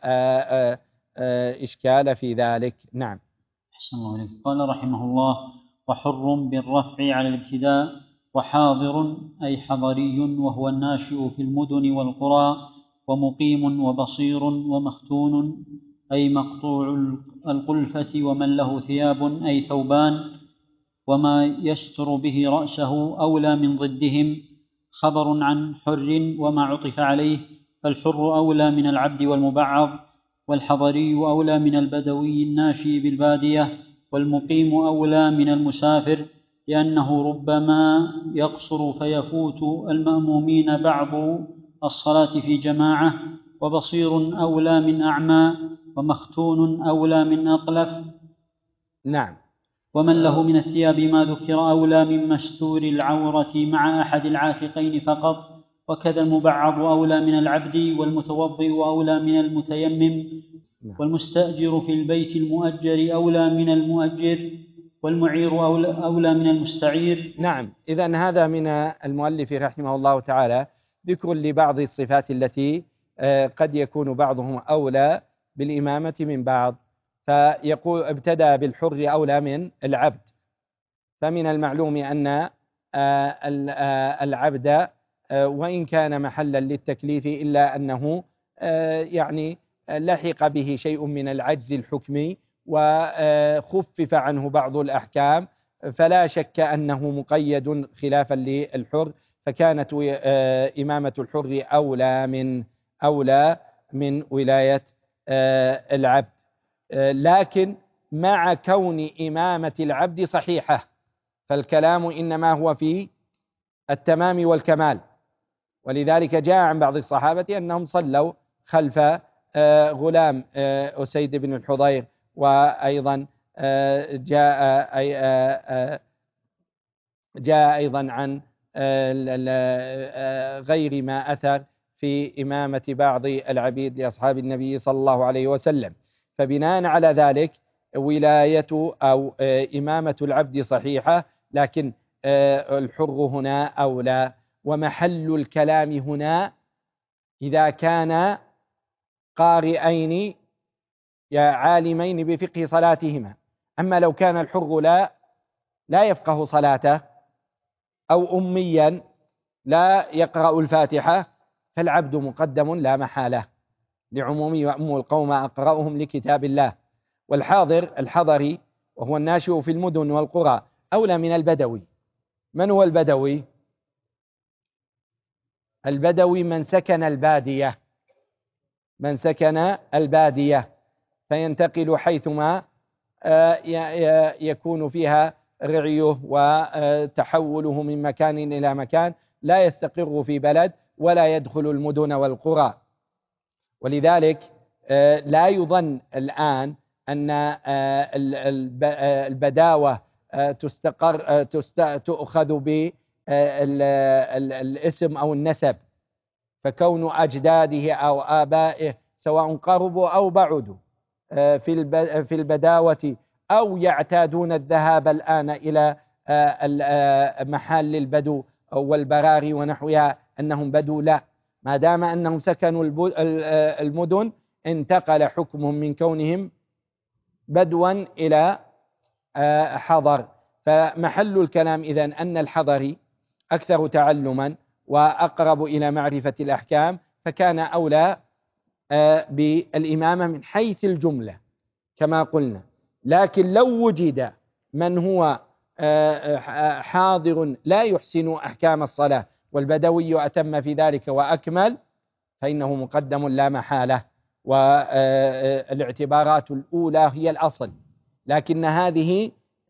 إشكال في ذلك. نعم. أحسن الله عليك. قال رحمه الله: وحر بالرفع على الابتداء، وحاضر أي حضري وهو الناشئ في المدن والقرى، ومقيم وبصير ومختون أي مقطوع القلفة ومن له ثياب أي ثوبان وما يستر به رأسه أولى من ضدهم. خبر عن حر وما عطف عليه، فالحر أولى من العبد والمبعض، والحضري أولى من البدوي الناشئ بالبادية، والمقيم أولى من المسافر لأنه ربما يقصر فيفوت المأمومين بعض الصلاة في جماعة، وبصير أولى من أعمى، ومختون أولى من أقلف. نعم. ومن له من الثياب ما ذكر أولى من مستور العورة مع أحد العاتقين فقط، وكذا المبعض أولى من العبد، والمتوضئ أولى من المتيمم، والمستأجر في البيت المؤجر أولى من المؤجر، والمعير أولى من المستعير. نعم. إذن هذا من المؤلف رحمه الله تعالى ذكر لبعض الصفات التي قد يكون بعضهم أولى بالإمامة من بعض، فيقول ابتدأ بالحر أولى من العبد. فمن المعلوم أن العبد وإن كان محلا للتكليف إلا أنه يعني لحق به شيء من العجز الحكمي وخفف عنه بعض الأحكام، فلا شك أنه مقيد خلافا للحر، فكانت إمامة الحر أولى من أولى من ولاية العبد. لكن مع كون إمامة العبد صحيحة فالكلام إنما هو في التمام والكمال، ولذلك جاء عن بعض الصحابة أنهم صلوا خلف غلام أسيد بن الحضير، وأيضا جاء جاء أيضا عن غير ما أثر في إمامة بعض العبيد لأصحاب النبي صلى الله عليه وسلم. فبناء على ذلك ولاية أو إمامة العبد صحيحة، لكن الحر هنا أولى. ومحل الكلام هنا إذا كان قارئين عالمين بفقه صلاتهما. أما لو كان الحر لا لا يفقه صلاته أو أميا لا يقرأ الفاتحة فالعبد مقدم لا محالة، لعموم يؤم القوم أقرأهم لكتاب الله. والحاضر الحضري وهو الناشئ في المدن والقرى أولى من البدوي. من هو البدوي؟ البدوي من سكن البادية، من سكن البادية فينتقل حيثما يكون فيها رعيه وتحوله من مكان إلى مكان، لا يستقر في بلد ولا يدخل المدن والقرى. ولذلك لا يظن الآن أن البداوة تستقر تؤخذ بالاسم أو النسب، فكون أجداده أو آبائه سواء قربوا أو بعدوا في البداوة أو يعتادون الذهاب الآن إلى محل البدو والبراري ونحوها أنهم بدو، لا، ما دام أنهم سكنوا المدن انتقل حكمهم من كونهم بدوا إلى حضر. فمحل الكلام إذن أن الحضري أكثر تعلما وأقرب إلى معرفة الأحكام، فكان أولى بالإمامة من حيث الجملة كما قلنا. لكن لو وجد من هو حاضر لا يحسن أحكام الصلاة والبدوي أتم في ذلك وأكمل فإنه مقدم لا محالة. والاعتبارات الأولى هي الأصل، لكن هذه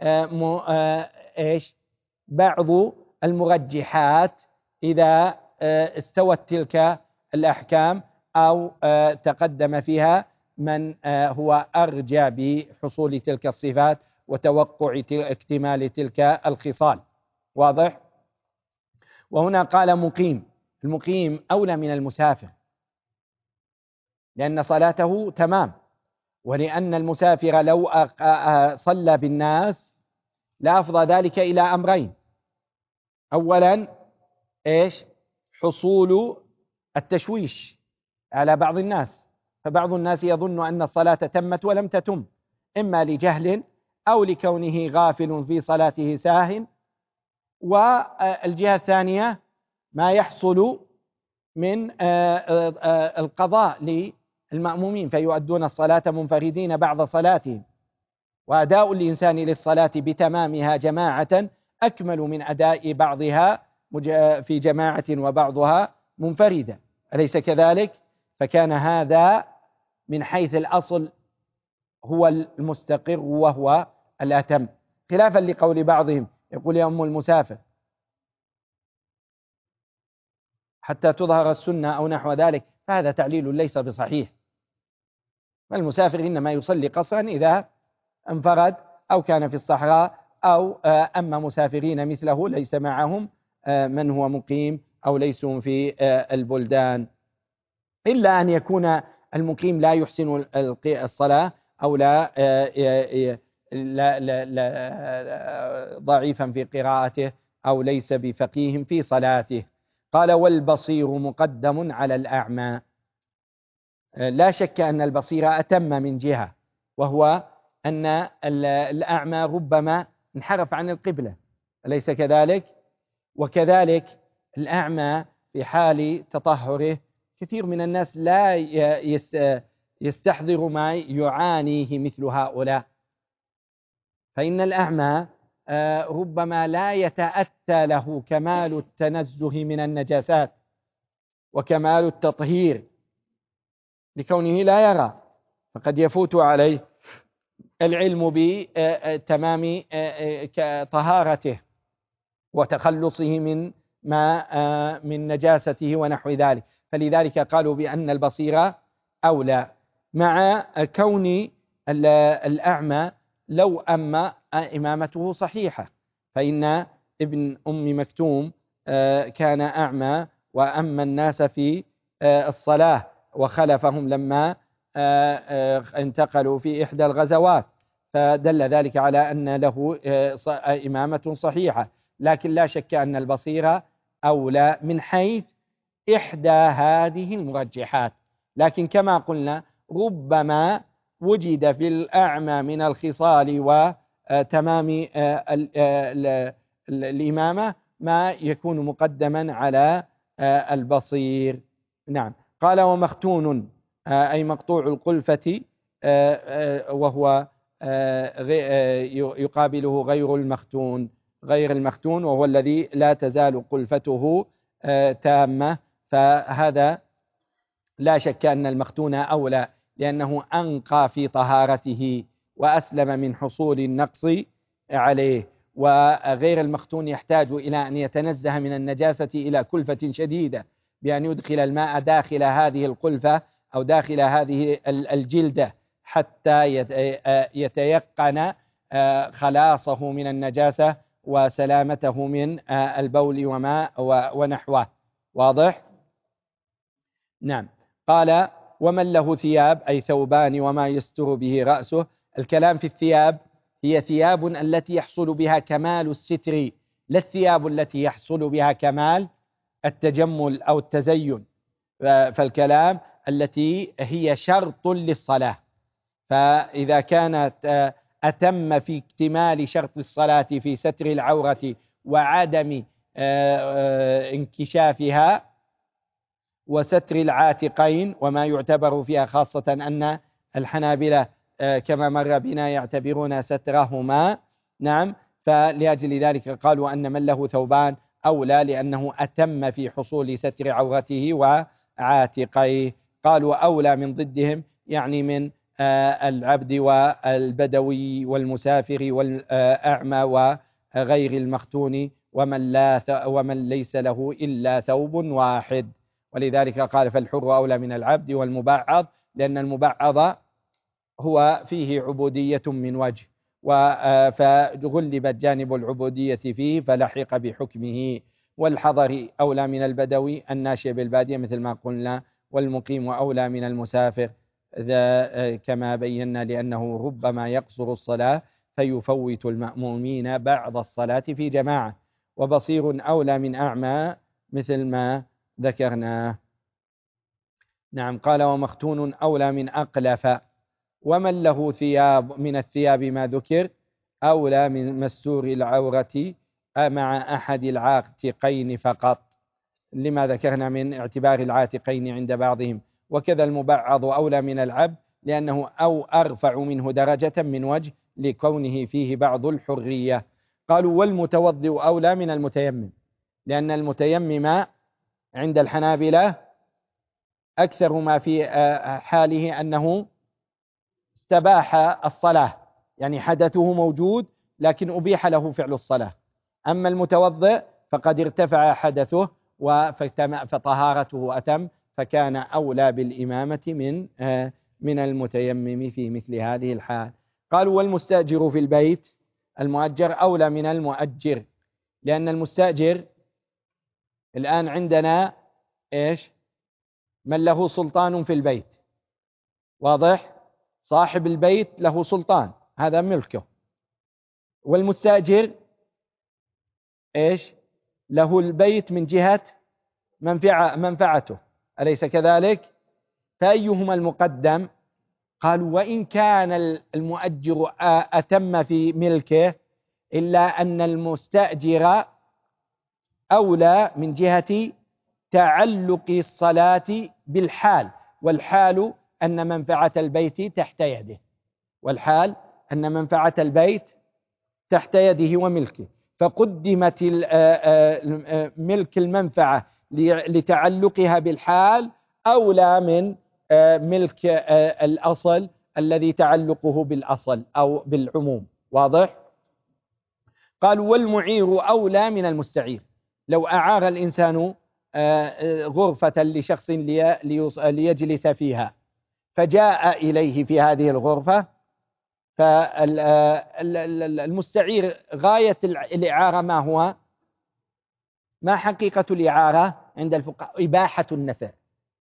إيش بعض المرجحات إذا استوت تلك الأحكام أو تقدم فيها من هو أرجى بحصول تلك الصفات وتوقع اكتمال تلك الخصال. واضح؟ وهنا قال مقيم، المقيم أولى من المسافر لأن صلاته تمام، ولأن المسافر لو صلى بالناس لأفضى ذلك إلى أمرين: أولا إيش؟ حصول التشويش على بعض الناس، فبعض الناس يظن أن الصلاة تمت ولم تتم، إما لجهل أو لكونه غافل في صلاته ساهٍ. والجهة الثانية ما يحصل من القضاء للمأمومين فيؤدون الصلاة منفردين بعد صلاتهم، وأداء الإنسان للصلاة بتمامها جماعة أكمل من أداء بعضها في جماعة وبعضها منفردة، أليس كذلك؟ فكان هذا من حيث الأصل هو المستقر وهو الأتم، خلافا لقول بعضهم يقول يا أم المسافر حتى تظهر السنة أو نحو ذلك، فهذا تعليل ليس بصحيح. فالمسافر إنما يصلي قصرا إذا انفرد أو كان في الصحراء، أو أما مسافرين مثله ليس معهم من هو مقيم أو ليسوا في البلدان، إلا أن يكون المقيم لا يحسن الصلاة أو لا, لا, لا, لا ضعيفا في قراءته أو ليس بفقيه في صلاته. قال والبصير مقدم على الأعمى. لا شك أن البصير أتم من جهة، وهو أن الأعمى ربما انحرف عن القبلة، أليس كذلك؟ وكذلك الأعمى في حال تطهره كثير من الناس لا يستحضر ما يعانيه مثل هؤلاء، فإن الأعمى ربما لا يتأتى له كمال التنزه من النجاسات وكمال التطهير لكونه لا يرى، فقد يفوت عليه العلم بتمام طهارته وتخلصه من ما من نجاسته ونحو ذلك، فلذلك قالوا بأن البصير أولى، مع كون الأعمى لو أما إمامته صحيحة، فإن ابن أم مكتوم كان أعمى وأما الناس في الصلاة وخلفهم لما انتقلوا في إحدى الغزوات، فدل ذلك على أن له إمامة صحيحة. لكن لا شك أن البصيرة أولى من حيث إحدى هذه المرجحات. لكن كما قلنا ربما وجد في الأعمى من الخصال وتمام الإمامة ما يكون مقدما على البصير. نعم. قال ومختون أي مقطوع القلفة وهو يقابله غير المختون، غير المختون وهو الذي لا تزال قلفته تامة. فهذا لا شك أن المختون أولى لأنه أنقى في طهارته وأسلم من حصول النقص عليه، وغير المختون يحتاج إلى أن يتنزه من النجاسة إلى كلفة شديدة بأن يدخل الماء داخل هذه القلفة أو داخل هذه الجلدة حتى يتيقن خلاصه من النجاسة وسلامته من البول وما ونحوه. واضح؟ نعم. قال ومن له ثياب أي ثوبان وما يستر به رأسه. الكلام في الثياب هي ثياب التي يحصل بها كمال الستر، لا الثياب التي يحصل بها كمال التجمل أو التزين. فالكلام التي هي شرط للصلاة، فإذا كانت أتم في اكتمال شرط الصلاة في ستر العورة وعدم انكشافها وستر العاتقين، وما يعتبر فيها خاصة أن الحنابلة كما مر بنا يعتبرون سترهما. نعم. فلأجل ذلك قالوا أن من له ثوبان أولى لأنه أتم في حصول ستر عورته وعاتقيه. قالوا أولى من ضدهم يعني من العبد والبدوي والمسافر والأعمى وغير المختون ومن, لا ومن ليس له إلا ثوب واحد. ولذلك قال فالحر أولى من العبد والمبعض، لأن المبعض هو فيه عبودية من وجه فغلبت جانب العبودية فيه فلحق بحكمه. والحضر أولى من البدوي الناشئ بالبادية مثل ما قلنا، والمقيم أولى من المسافر ذا كما بينا لأنه ربما يقصر الصلاة فيفوت المأمومين بعض الصلاة في جماعة. وبصير أولى من أعمى مثل ما ذكرنا. نعم. قال ومختون أولى من أقلف. ومن له ثياب من الثياب ما ذكر أولى من مستور العورة مع أحد العاتقين فقط، لما ذكرنا من اعتبار العاتقين عند بعضهم. وكذا المبعض أولى من العبد لأنه أو أرفع منه درجة من وجه لكونه فيه بعض الحرية. قالوا والمتوضئ أولى من المتيمم، لأن المتيمم عند الحنابلة أكثر ما في حاله أنه استباح الصلاة، يعني حدثه موجود لكن أبيح له فعل الصلاة. أما المتوضئ فقد ارتفع حدثه فطهارته أتم، فكان أولى بالإمامة من من المتيمم في مثل هذه الحال. قالوا والمستأجر في البيت المؤجر أولى من المؤجر، لأن المستأجر الآن عندنا إيش؟ من له سلطان في البيت. واضح؟ صاحب البيت له سلطان، هذا ملكه. والمستأجر إيش؟ له البيت من جهة منفعة منفعته، أليس كذلك؟ فأيهما المقدم؟ قالوا وإن كان المؤجر أتم في ملكه إلا أن المستأجر أولى من جهة تعلق الصلاة بالحال، والحال أن منفعة البيت تحت يده، والحال أن منفعة البيت تحت يده وملكه، فقدمت ملك المنفعة لتعلقها بالحال أولى من ملك الأصل الذي تعلقه بالأصل أو بالعموم. واضح؟ قالوا والمعير أولى من المستعير. لو أعار الإنسان غرفة لشخص ليجلس فيها فجاء إليه في هذه الغرفة، فالمستعير غاية الإعارة ما هو؟ ما حقيقة الإعارة عند الفقهاء؟ إباحة النفع،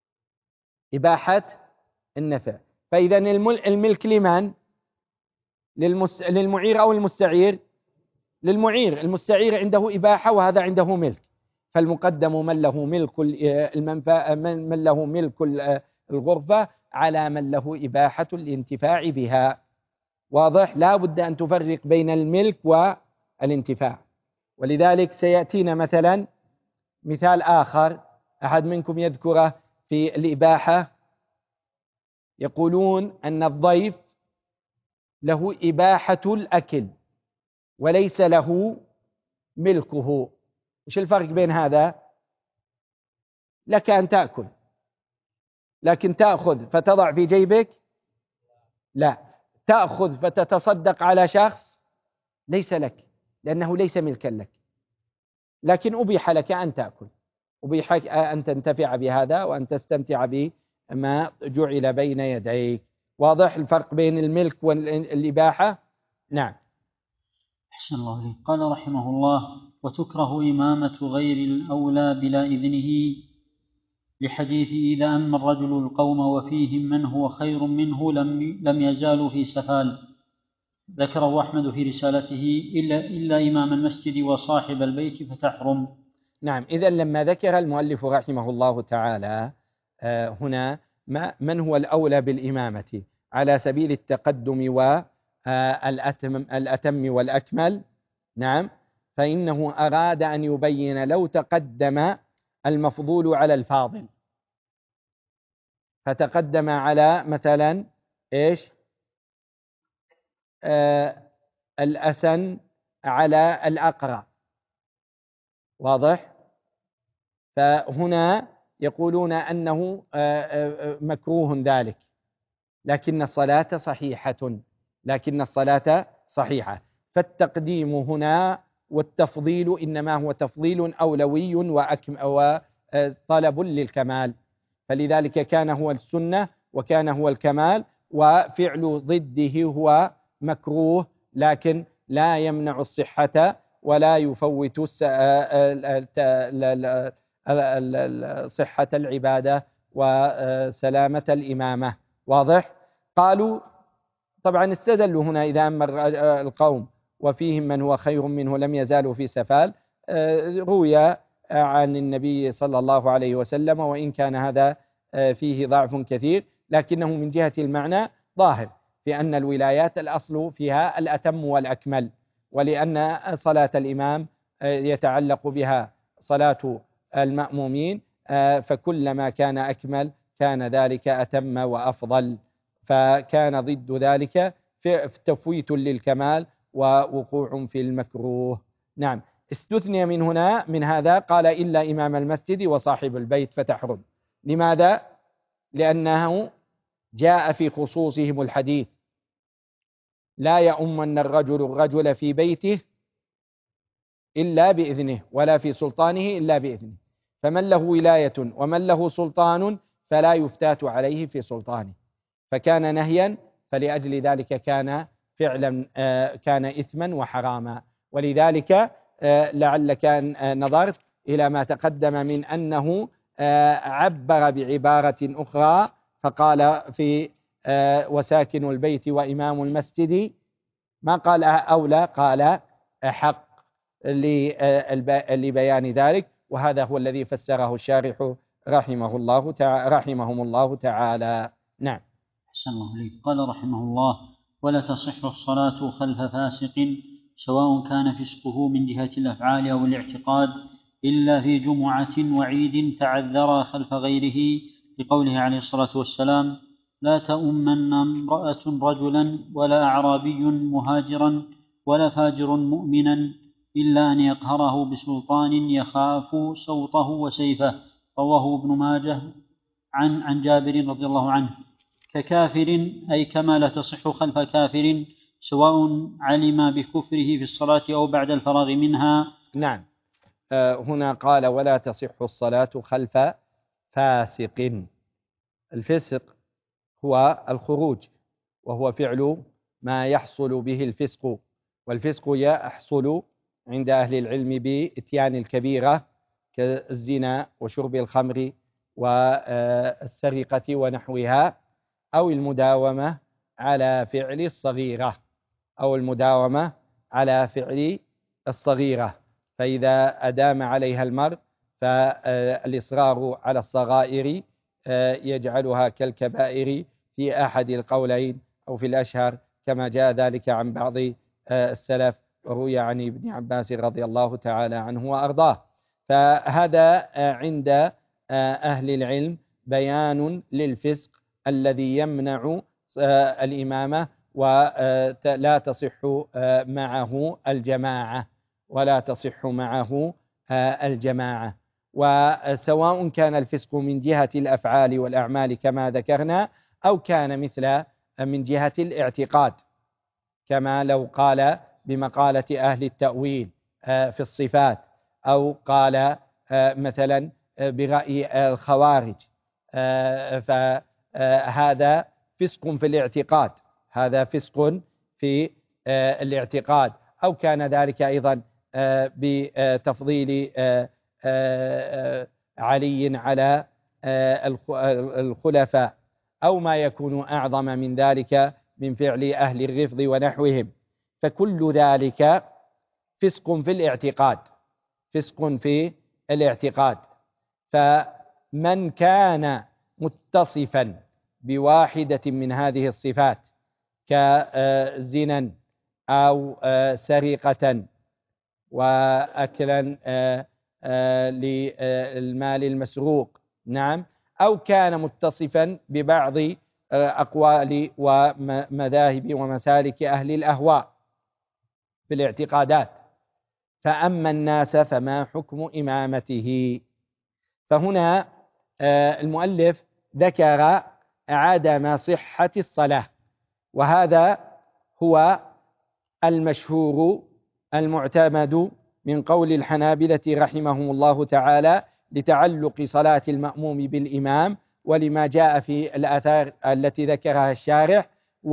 إباحة النفع. فإذا الملك لمن؟ للمس... للمعير أو المستعير؟ للمعير. المستعير عنده إباحة وهذا عنده ملك، فالمقدم من له ملك المنفعة، من له ملك الغرفة على من له إباحة الانتفاع بها. واضح؟ لا بد أن تفرق بين الملك والانتفاع. ولذلك سيأتينا مثلا مثال آخر أحد منكم يذكره في الإباحة. يقولون أن الضيف له إباحة الأكل وليس له ملكه. إيش الفرق بين هذا؟ لك أن تأكل، لكن تأخذ فتضع في جيبك؟ لا. تأخذ فتتصدق على شخص؟ ليس لك، لأنه ليس ملكا لك، لكن أبيح لك أن تأكل، أبيح أن تنتفع بهذا وأن تستمتع بما جعل بين يديك. واضح الفرق بين الملك والإباحة؟ نعم. أحسن الله إليك. قال رحمه الله: وتكره إمامة غير الأولى بلا إذنه، لحديث إذا أما الرجل القوم وفيهم من هو خير منه لم لم يزالوا في سفال، ذكره أحمد في رسالته إلا, إلا إمام المسجد وصاحب البيت فتحرم. نعم. إذن لما ذكر المؤلف رحمه الله تعالى هنا من هو الأولى بالإمامة على سبيل التقدم والأتم الأتم والأكمل، نعم، فإنه أراد أن يبين لو تقدم المفضول على الفاضل، فتقدم على مثلا إيش آه الأسن على الأقرع، واضح؟ فهنا يقولون أنه مكروه ذلك، لكن الصلاة صحيحة، لكن الصلاة صحيحة. فالتقديم هنا والتفضيل إنما هو تفضيل أولوي وطلب للكمال، فلذلك كان هو السنة وكان هو الكمال، وفعل ضده هو مكروه، لكن لا يمنع الصحة ولا يفوت صحة العبادة وسلامة الإمامة. واضح؟ قالوا طبعا استدلوا هنا إذا أمر القوم وفيهم من هو خير منه لم يزالوا في سفال، روي عن النبي صلى الله عليه وسلم، وإن كان هذا فيه ضعف كثير لكنه من جهة المعنى ظاهر في أن الولايات الأصل فيها الأتم والأكمل، ولأن صلاة الإمام يتعلق بها صلاة المأمومين، فكلما كان أكمل كان ذلك أتم وأفضل، فكان ضد ذلك تفويت للكمال ووقوع في المكروه. نعم. استثني من هنا من هذا قال إلا إمام المسجد وصاحب البيت فتحرم. لماذا؟ لأنه جاء في خصوصهم الحديث لا يؤمن الرجل الرجل في بيته إلا بإذنه ولا في سلطانه إلا بإذنه، فمن له ولاية ومن له سلطان فلا يفتات عليه في سلطانه، فكان نهيا، فلأجل ذلك كان فعلا كان إثما وحراما. ولذلك لعلك نظرت إلى ما تقدم من أنه عبر بعبارة أخرى فقال في وساكن البيت وإمام المسجد، ما قال أولى، قال حق لبيان ذلك، وهذا هو الذي فسره الشارح رحمه الله تعالى رحمهم الله تعالى. نعم. أحسن الله إليك. قال رحمه الله: ولا تصح الصلاة خلف فاسق سواء كان فسقه من جهة الأفعال أو الاعتقاد إلا في جمعة وعيد تعذر خلف غيره، لقوله عليه الصلاة والسلام: لا تؤمن امرأة رجلا ولا أعرابي مهاجرا ولا فاجر مؤمنا إلا أن يقهره بسلطان يخاف صوته وسيفه، رواه ابن ماجه عن عن جابر رضي الله عنه. ككافر أي كما لا تصح خلف كافر سواء علم بكفره في الصلاة أو بعد الفراغ منها. نعم. هنا قال ولا تصح الصلاة خلف فاسق. الفسق هو الخروج، وهو فعل ما يحصل به الفسق، والفسق يحصل عند أهل العلم بإتيان الكبيرة كالزنا وشرب الخمر والسرقة ونحوها، أو المداومة على فعل الصغيرة. أو المداومة على فعل الصغيرة، فإذا أدام عليها المرء فالإصرار على الصغائر يجعلها كالكبائر في أحد القولين أو في الأشهر، كما جاء ذلك عن بعض السلف، وروي عن ابن عباس رضي الله تعالى عنه وأرضاه. فهذا عند أهل العلم بيان للفسق الذي يمنع الإمامة ولا تصح معه الجماعة ولا تصح معه الجماعة. وسواء كان الفسق من جهة الأفعال والأعمال كما ذكرنا، أو كان مثل من جهة الاعتقاد، كما لو قال بمقالة أهل التأويل في الصفات، أو قال مثلا برأي الخوارج، فهذا فسق في الاعتقاد، هذا فسق في الاعتقاد. أو كان ذلك أيضا بتفضيل علي على الخلفاء، أو ما يكون أعظم من ذلك من فعل أهل الرفض ونحوهم، فكل ذلك فسق في الاعتقاد، فسق في الاعتقاد. فمن كان متصفا بواحدة من هذه الصفات كزنا أو سرقة وأكلا للمال المسروق، نعم، أو كان متصفا ببعض أقوال ومذاهب ومسالك أهل الأهواء في الاعتقادات، فأما الناس فما حكم إمامته. فهنا المؤلف ذكر عدم صحة الصلاة، وهذا هو المشهور المعتمد من قول الحنابلة رحمهم الله تعالى لتعلق صلاة المأموم بالإمام، ولما جاء في الآثار التي ذكرها الشارح،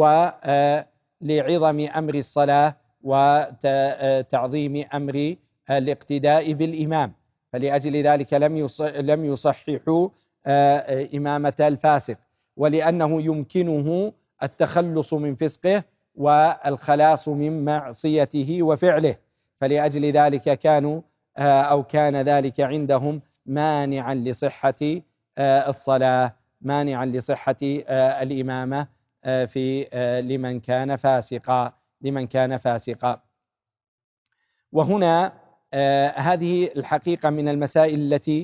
ولعظم أمر الصلاة وتعظيم أمر الاقتداء بالإمام، فلأجل ذلك لم يصححوا إمامة الفاسق، ولأنه يمكنه التخلص من فسقه والخلاص من معصيته وفعله، فلأجل ذلك كانوا أو كان ذلك عندهم مانعا لصحة الصلاة، مانعا لصحة الإمامة في لمن كان فاسقا لمن كان فاسقا. وهنا هذه الحقيقة من المسائل التي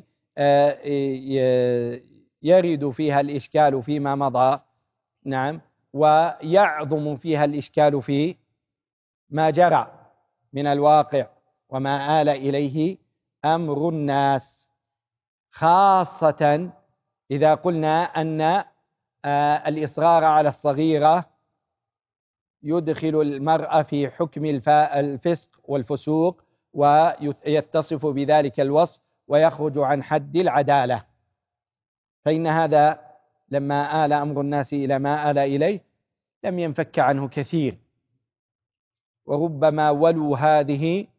يرد فيها الإشكال فيما مضى، نعم، ويعظم فيها الإشكال في ما جرى من الواقع وما آل إليه أمر الناس، خاصة إذا قلنا أن الإصرار على الصغيرة يدخل المرء في حكم الفسق والفسوق ويتصف بذلك الوصف ويخرج عن حد العدالة، فإن هذا لما آل أمر الناس إلى ما آل إليه لم ينفك عنه كثير، وربما ولوا هذه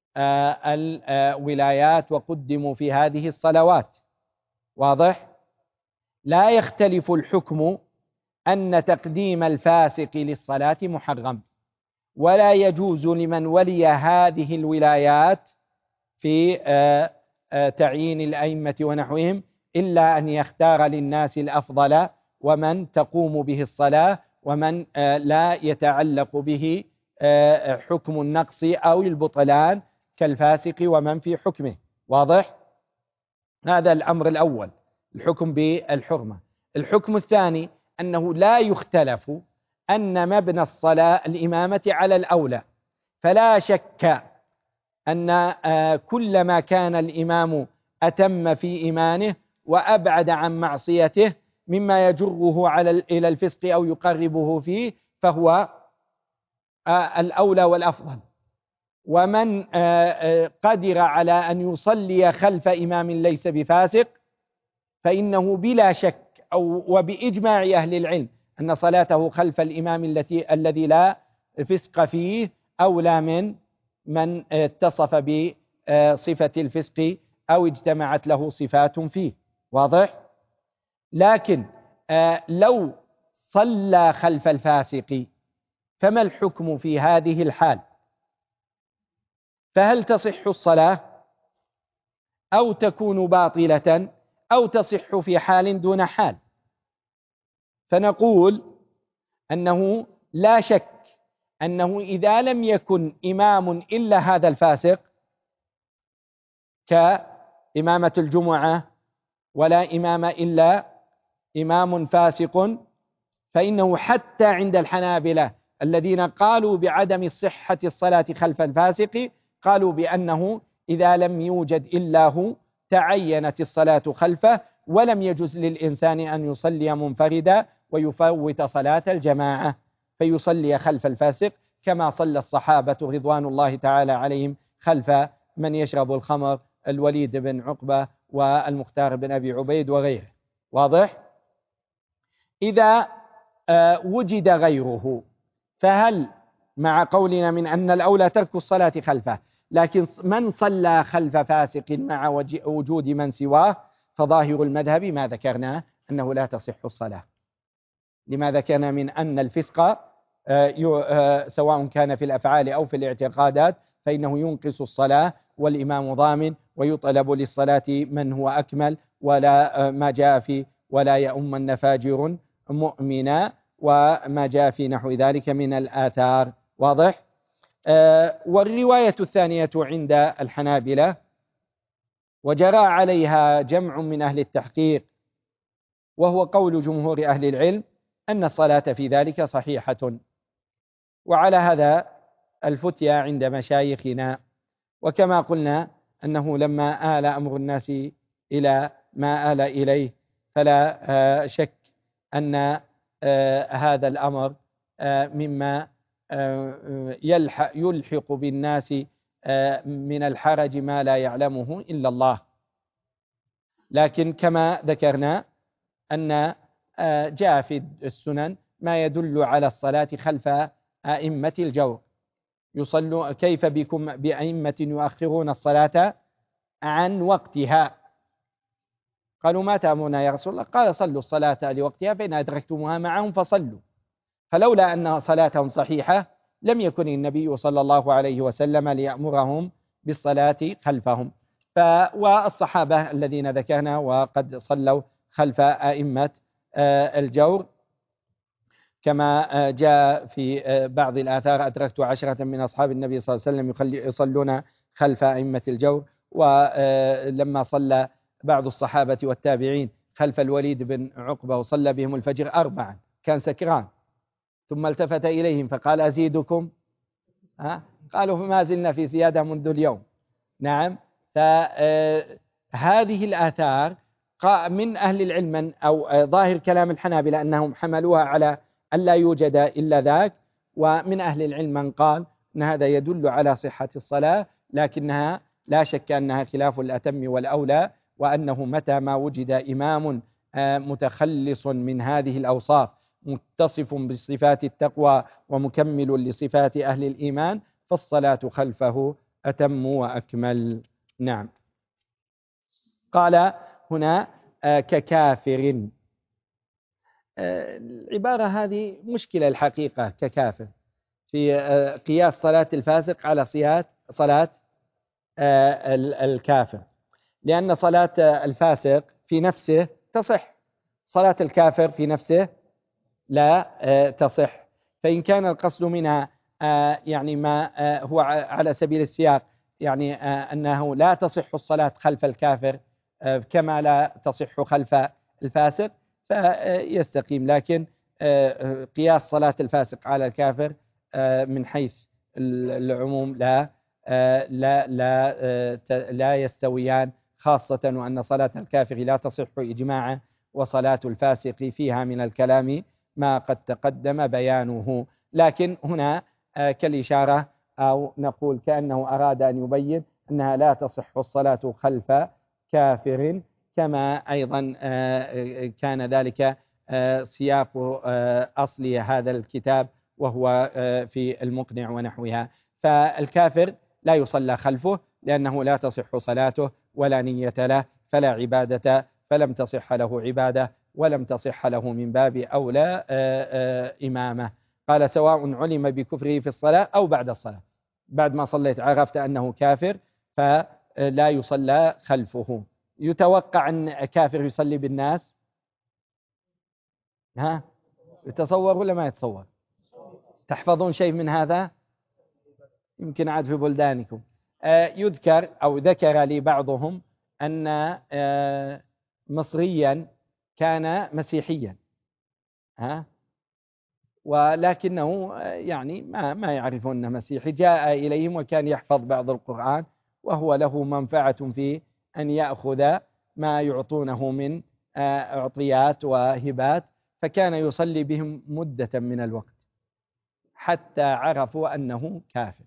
الولايات وقدموا في هذه الصلوات. واضح؟ لا يختلف الحكم أن تقديم الفاسق للصلاة محرم، ولا يجوز لمن ولي هذه الولايات في تعيين الأئمة ونحوهم إلا أن يختار للناس الأفضل ومن تقوم به الصلاة، ومن لا يتعلق به حكم النقص أو البطلان كالفاسق ومن في حكمه. واضح؟ هذا الأمر الأول، الحكم بالحرمة. الحكم الثاني أنه لا يختلف أن مبنى الصلاة الإمامة على الأولى، فلا شك أن كلما كان الإمام أتم في إيمانه وأبعد عن معصيته مما يجره على إلى الفسق أو يقربه فيه فهو الأولى والأفضل. ومن قدر على أن يصلي خلف إمام ليس بفاسق فإنه بلا شك أو وبإجماع أهل العلم أن صلاته خلف الإمام التي الذي لا فسق فيه أولى من من اتصف بصفة الفسق أو اجتمعت له صفات فيه. واضح؟ لكن لو صلى خلف الفاسق فما الحكم في هذه الحال؟ فهل تصح الصلاة أو تكون باطلة أو تصح في حال دون حال؟ فنقول أنه لا شك أنه إذا لم يكن إمام إلا هذا الفاسق كإمامة الجمعة ولا إمام إلا إمام فاسق، فإنه حتى عند الحنابلة الذين قالوا بعدم صحة الصلاة خلف الفاسق قالوا بأنه إذا لم يوجد إلا هو تعينت الصلاة خلفه، ولم يجوز للإنسان أن يصلي منفردا ويفوت صلاة الجماعة فيصلي خلف الفاسق، كما صلى الصحابة رضوان الله تعالى عليهم خلف من يشرب الخمر، الوليد بن عقبة والمختار بن أبي عبيد وغيره. واضح؟ إذا وجد غيره فهل مع قولنا من أن الأولى ترك الصلاة خلفه، لكن من صلى خلف فاسق مع وجود من سواه فظاهر المذهب ما ذكرنا أنه لا تصح الصلاة. لما ذكرنا من أن الفسق سواء كان في الأفعال أو في الاعتقادات فإنه ينقص الصلاة، والإمام ضامن ويطلب للصلاة من هو أكمل، ولا ما جاء في ولا يؤمن فاجر مؤمنا وما جاء في نحو ذلك من الآثار. واضح؟ آه والرواية الثانية عند الحنابلة وجرى عليها جمع من أهل التحقيق وهو قول جمهور أهل العلم أن الصلاة في ذلك صحيحة، وعلى هذا الفتيا عند مشايخنا. وكما قلنا أنه لما آل أمر الناس إلى ما آل إليه فلا آه شك أن آه هذا الأمر آه مما آه يلحق, يلحق بالناس آه من الحرج ما لا يعلمه إلا الله. لكن كما ذكرنا أن آه جاء في السنن ما يدل على الصلاة خلف أئمة الجور. يصلوا كيف بكم بأئمة يؤخرون الصلاة عن وقتها؟ قالوا ما تأمرنا يا رسول الله؟ قال صلوا الصلاة لوقتها فإن أدركتموها معهم فصلوا. فلولا أن صلاتهم صحيحة لم يكن النبي صلى الله عليه وسلم ليأمرهم بالصلاة خلفهم. ف والصحابة الذين ذكرنا وقد صلوا خلف أئمة الجور كما جاء في بعض الآثار أدركت عشرة من أصحاب النبي صلى الله عليه وسلم يصلون خلف أئمة الجور. ولما صلى بعض الصحابة والتابعين خلف الوليد بن عقبة وصلى بهم الفجر أربعا كان سكران، ثم التفت إليهم فقال أزيدكم؟ ها؟ قالوا فما زلنا في زيادة منذ اليوم. نعم. فهذه الآثار من أهل العلم أو ظاهر كلام الحنابلة أنهم حملوها على أن لا يوجد إلا ذاك، ومن أهل العلم من قال أن هذا يدل على صحة الصلاة، لكنها لا شك أنها خلاف الأتم والأولى، وأنه متى ما وجد إمام متخلص من هذه الأوصاف متصف بصفات التقوى ومكمل لصفات أهل الإيمان فالصلاة خلفه أتم وأكمل. نعم. قال هنا ككافر. العبارة هذه مشكلة الحقيقة، ككافر في قياس صلاة الفاسق على صلاة الكافر، لأن صلاة الفاسق في نفسه تصح، صلاة الكافر في نفسه لا تصح. فإن كان القصد منها يعني ما هو على سبيل السياق، يعني أنه لا تصح الصلاة خلف الكافر كما لا تصح خلف الفاسق فيستقيم. لكن قياس صلاة الفاسق على الكافر من حيث العموم لا لا لا لا يستويان، خاصة وأن صلاة الكافر لا تصح إجماعا وصلاة الفاسق فيها من الكلام ما قد تقدم بيانه. لكن هنا كالإشارة أو نقول كأنه أراد أن يبين أنها لا تصح الصلاة خلف كافر، كما أيضا كان ذلك سياق أصل هذا الكتاب وهو في المقنع ونحوها. فالكافر لا يصلى خلفه لأنه لا تصح صلاته ولا نية له فلا عبادة، فلم تصح له عبادة ولم تصح له من باب أولى إمامة. قال سواء علم بكفره في الصلاة أو بعد الصلاة، بعد ما صليت عرفت أنه كافر فلا يصلى خلفه. يتوقع أن كافر يصلي بالناس؟ ها، يتصور ولا ما يتصور؟ تحفظون شيء من هذا؟ يمكن عاد في بلدانكم. يذكر أو ذكر لي بعضهم أن مصريا كان مسيحيا، ها، ولكنه يعني ما ما يعرفون أنه مسيحي، جاء إليهم وكان يحفظ بعض القرآن، وهو له منفعة في أن يأخذ ما يعطونه من أعطيات وهبات، فكان يصلي بهم مدة من الوقت حتى عرفوا أنه كافر.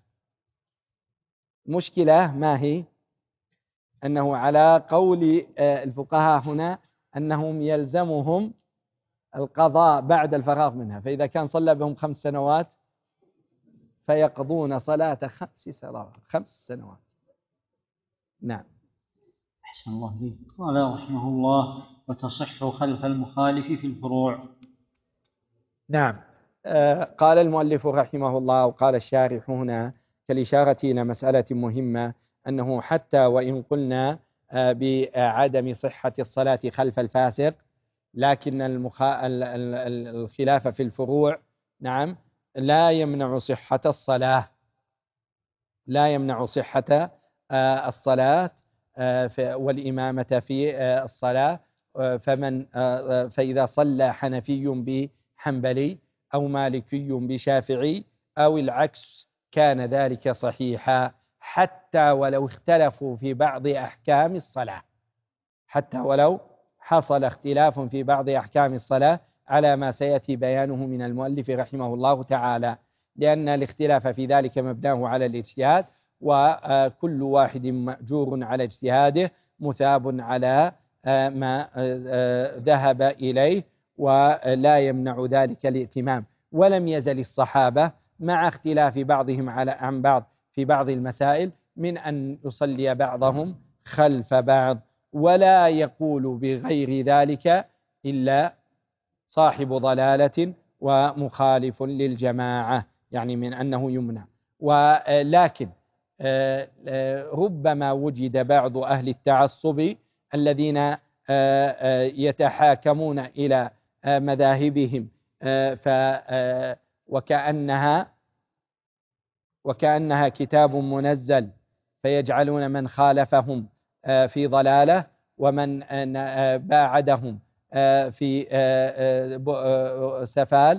مشكلة ما هي؟ أنه على قول الفقهاء هنا أنهم يلزمهم القضاء بعد الفراغ منها، فإذا كان صلى بهم خمس سنوات فيقضون صلاة خمس سنوات خمس سنوات. نعم. أحسن الله إليك. قال رحمه الله: وتصح خلف المخالف في الفروع. نعم. آه قال المؤلف رحمه الله وقال الشارح هنا كالإشارة إلى مسألة مهمة، أنه حتى وإن قلنا آه بعدم صحة الصلاة خلف الفاسق، لكن المخا... الخلاف في الفروع نعم لا يمنع صحة الصلاة، لا يمنع صحة الصلاة والإمامة في الصلاة. فمن فإذا صلى حنفي بحنبلي أو مالكي بشافعي أو العكس كان ذلك صحيحا، حتى ولو اختلفوا في بعض أحكام الصلاة، حتى ولو حصل اختلاف في بعض أحكام الصلاة على ما سيأتي بيانه من المؤلف رحمه الله تعالى، لأن الاختلاف في ذلك مبناه على الاجتهاد، وكل واحد مأجور على اجتهاده مثاب على ما ذهب إليه، ولا يمنع ذلك الائتمام. ولم يزل الصحابة مع اختلاف بعضهم على عن بعض في بعض المسائل من أن يصلي بعضهم خلف بعض، ولا يقول بغير ذلك إلا صاحب ضلالة ومخالف للجماعة، يعني من أنه يمنع. ولكن ربما وجد بعض أهل التعصب الذين يتحاكمون إلى مذاهبهم وكأنها وكأنها كتاب منزل، فيجعلون من خالفهم في ضلالة ومن باعدهم في سفال،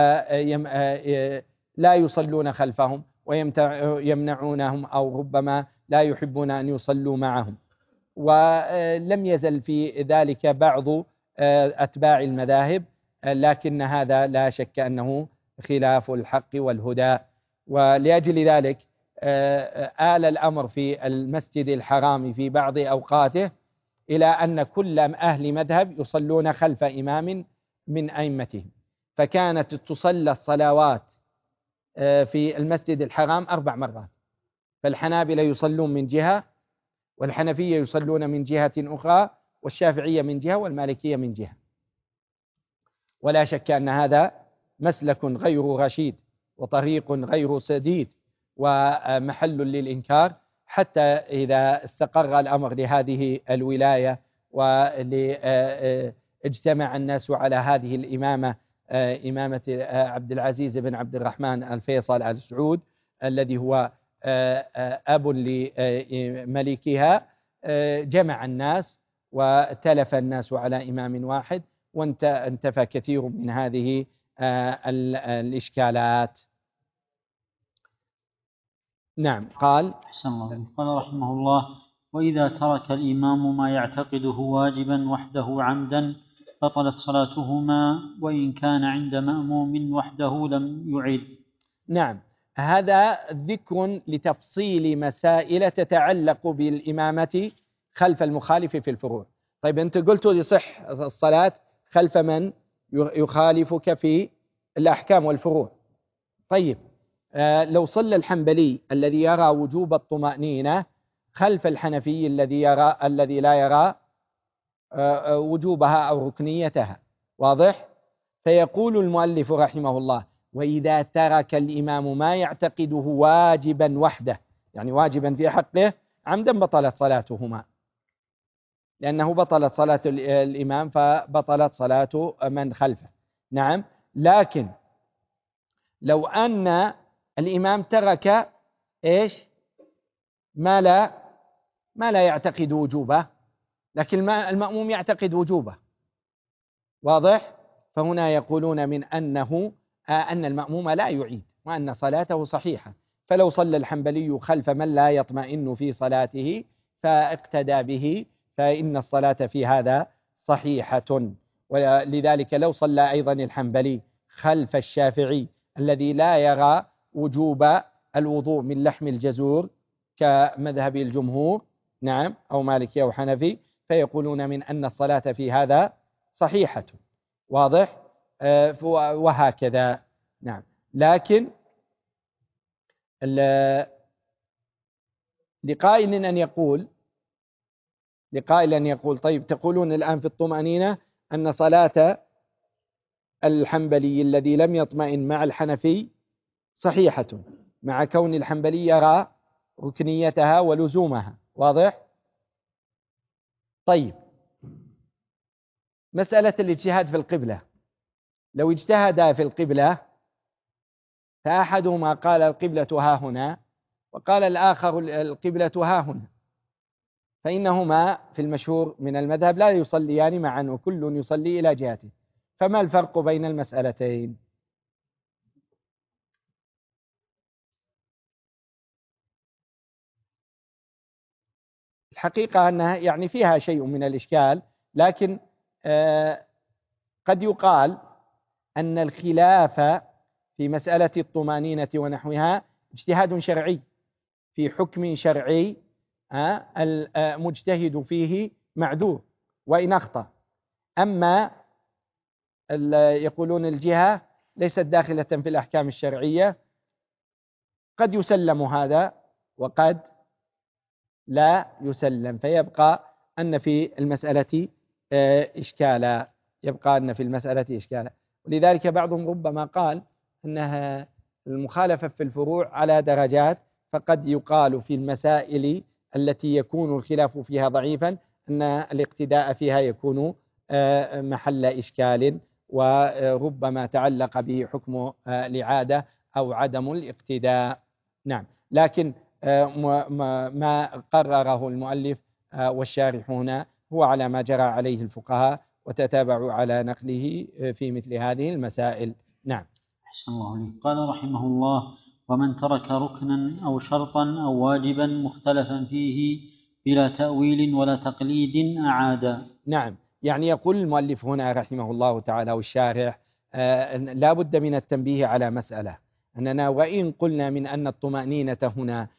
فلا يصلون خلفهم ويمنعونهم أو ربما لا يحبون أن يصلوا معهم. ولم يزل في ذلك بعض أتباع المذاهب، لكن هذا لا شك أنه خلاف الحق والهدى. ولأجل ذلك آل الأمر في المسجد الحرام في بعض أوقاته إلى أن كل أهل مذهب يصلون خلف إمام من أئمتهم، فكانت تصلى الصلوات في المسجد الحرام أربع مرات، فالحنابلة يصلون من جهة، والحنفية يصلون من جهة أخرى، والشافعية من جهة، والمالكية من جهة. ولا شك أن هذا مسلك غير رشيد وطريق غير سديد ومحل للإنكار، حتى إذا استقر الأمر لهذه الولاية واجتمع الناس على هذه الإمامة، إمامة عبد العزيز بن عبد الرحمن الفيصل آل سعود الذي هو أب لملكها، جمع الناس وتلف الناس على إمام واحد، وانتفى كثير من هذه الإشكالات. نعم. قال أحسن الله. قال رحمه الله: وإذا ترك الإمام ما يعتقده واجبا وحده عمدا بطلت صلاتهما وإن كان عند مأموم وحده لم يعد. نعم، هذا ذكر لتفصيل مسائل تتعلق بالإمامة خلف المخالف في الفروع. طيب أنت قلت يصح الصلاة خلف من يخالفك في الأحكام والفروع. طيب آه لو صلى الحنبلي الذي يرى وجوب الطمأنينة خلف الحنفي الذي يرى الذي لا يرى آه وجوبها أو ركنيتها، واضح؟ فيقول المؤلف رحمه الله: وإذا ترك الإمام ما يعتقده واجبا وحده، يعني واجبا في حقه عمدا، بطلت صلاتهما، لأنه بطلت صلاة الإمام فبطلت صلاة من خلفه. نعم. لكن لو أن الإمام ترك إيش ما لا ما لا يعتقد وجوبه، لكن المأموم يعتقد وجوبه، واضح؟ فهنا يقولون من أنه أن المأموم لا يعيد وأن صلاته صحيحة. فلو صلى الحنبلي خلف من لا يطمئن في صلاته فاقتدى به فإن الصلاة في هذا صحيحة. ولذلك لو صلى أيضا الحنبلي خلف الشافعي الذي لا يرى وجوب الوضوء من لحم الجزور كمذهب الجمهور، نعم، أو مالكي أو حنفي، فيقولون من أن الصلاة في هذا صحيحة، واضح؟ آه وهكذا. نعم. لكن لقائل أن يقول لقائل أن يقول طيب تقولون الآن في الطمأنينة أن صلاة الحنبلي الذي لم يطمئن مع الحنفي صحيحة، مع كون الحنبلي يرى ركنيتها ولزومها، واضح؟ طيب، مسألة الاجتهاد في القبلة، لو اجتهد في القبلة فأحدهما قال القبلة ها هنا وقال الآخر القبلة ها هنا، فإنهما في المشهور من المذهب لا يصليان معا وكل يصلي إلى جهته، فما الفرق بين المسألتين؟ الحقيقة أنها يعني فيها شيء من الإشكال، لكن آه قد يقال أن الخلاف في مسألة الطمأنينة ونحوها اجتهاد شرعي في حكم شرعي، آه المجتهد فيه معذور وإن أخطأ. أما يقولون الجهة ليست داخلة في الأحكام الشرعية، قد يسلم هذا وقد لا يسلم، فيبقى أن في المسألة إشكالا يبقى أن في المسألة إشكالا. ولذلك بعضهم ربما قال أنها المخالفة في الفروع على درجات، فقد يقال في المسائل التي يكون الخلاف فيها ضعيفا أن الاقتداء فيها يكون محل إشكال، وربما تعلق به حكم الإعادة أو عدم الاقتداء. نعم. لكن ما قرره المؤلف والشارحون هو على ما جرى عليه الفقهاء وتتابعوا على نقله في مثل هذه المسائل. نعم. أحسن الله عليك. قال رحمه الله: ومن ترك ركنا أو شرطا أو واجبا مختلفا فيه بلا تأويل ولا تقليد أعاد. نعم. يعني يقول المؤلف هنا رحمه الله تعالى والشارح آه لا بد من التنبيه على مسألة، أننا وإن قلنا من أن الطمأنينة هنا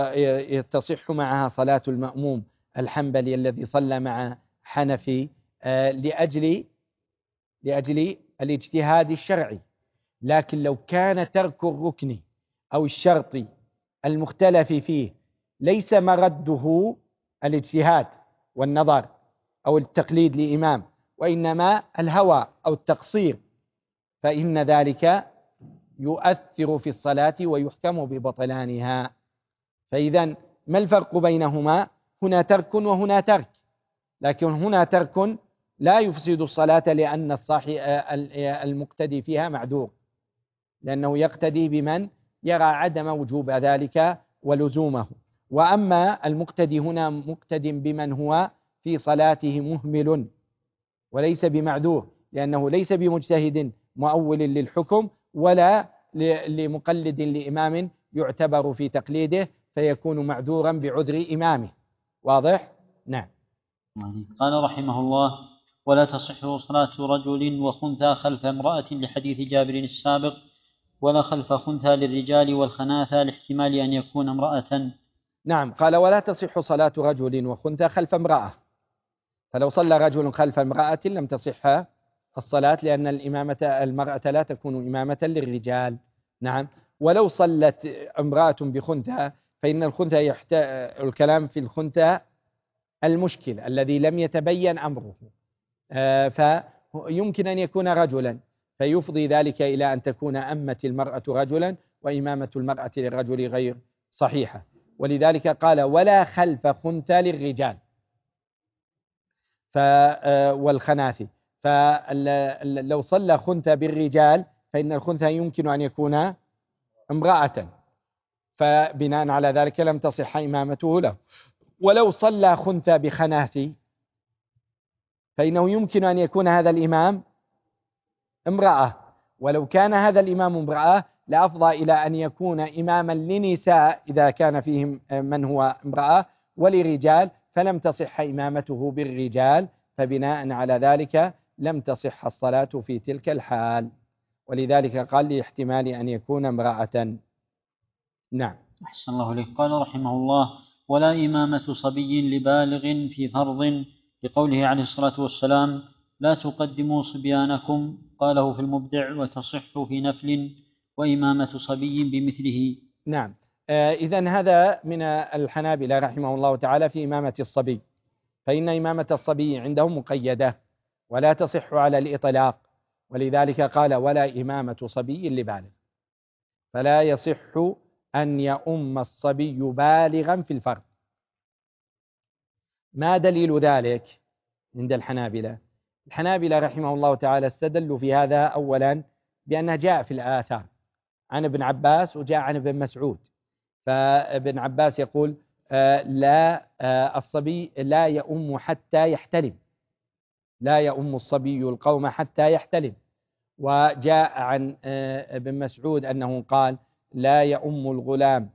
تصح معها صلاة المأموم الحنبلي الذي صلى مع حنفي آه لأجل لأجل الاجتهاد الشرعي، لكن لو كان ترك الركن أو الشرط المختلف فيه ليس مرده الاجتهاد والنظر أو التقليد لإمام، وإنما الهوى أو التقصير، فإن ذلك يؤثر في الصلاة ويحكم ببطلانها. فإذا ما الفرق بينهما؟ هنا ترك وهنا ترك، لكن هنا ترك لا يفسد الصلاة لأن الصاحي المقتدي فيها معذور، لأنه يقتدي بمن يرى عدم وجوب ذلك ولزومه. وأما المقتدي هنا مقتد بمن هو في صلاته مهمل وليس بمعذور، لأنه ليس بمجتهد مؤول للحكم ولا لمقلد لإمام يعتبر في تقليده، فيكون معذورا بعذر إمامه. واضح؟ نعم. قال رحمه الله: ولا تصح صلاة رجل وخنثى خلف امرأة لحديث جابر السابق، ولا خلف خنثى للرجال والخناثى لاحتمال أن يكون امرأة. نعم. قال: ولا تصح صلاة رجل وخنثى خلف امرأة، فلو صلى رجل خلف امرأة لم تصح الصلاة، لأن الإمامة المرأة لا تكون إمامة للرجال. نعم. ولو صلت امرأة بخنثى فإن الخنثى يحت... الكلام في الخنثى المشكل الذي لم يتبين أمره، آه فيمكن أن يكون رجلا، فيفضي ذلك إلى أن تكون أمة المرأة رجلا وإمامة المرأة للرجل غير صحيحة. ولذلك قال ولا خلف خنثى للرجال والخناثي، فلو صلى خنثى بالرجال فإن الخنثى يمكن أن يكون امرأة، فبناء على ذلك لم تصح إمامته له. ولو صلى خنثى بخناثي فإنه يمكن أن يكون هذا الإمام امرأة، ولو كان هذا الإمام امرأة لأفضى إلى أن يكون إماما لنساء إذا كان فيهم من هو امرأة، ولرجال فلم تصح إمامته بالرجال، فبناء على ذلك لم تصح الصلاة في تلك الحال، ولذلك قال لاحتمال أن يكون امرأة. نعم. أحسن الله إليك. قال رحمه الله ولا إمامة صبي لبالغ في فرض، لقوله عليه الصلاة والسلام لا تقدموا صبيانكم، قاله في المبدع وتصح في نفل وإمامة صبي بمثله. نعم. آه إذن هذا من الحنابلة رحمه الله تعالى في إمامة الصبي، فإن إمامة الصبي عندهم مقيدة ولا تصح على الإطلاق، ولذلك قال ولا إمامة صبي لبالغ، فلا يصح أن يؤم الصبي بالغا في الفرض. ما دليل ذلك عند الحنابلة؟ الحنابلة رحمه الله تعالى استدلوا في هذا أولا بأنه جاء في الآثار عن ابن عباس وجاء عن ابن مسعود، فابن عباس يقول آه لا آه الصبي لا يؤم حتى يحتلم، لا يؤم الصبي القوم حتى يحتلم. وجاء عن آه ابن مسعود أنه قال لا يؤم الغلام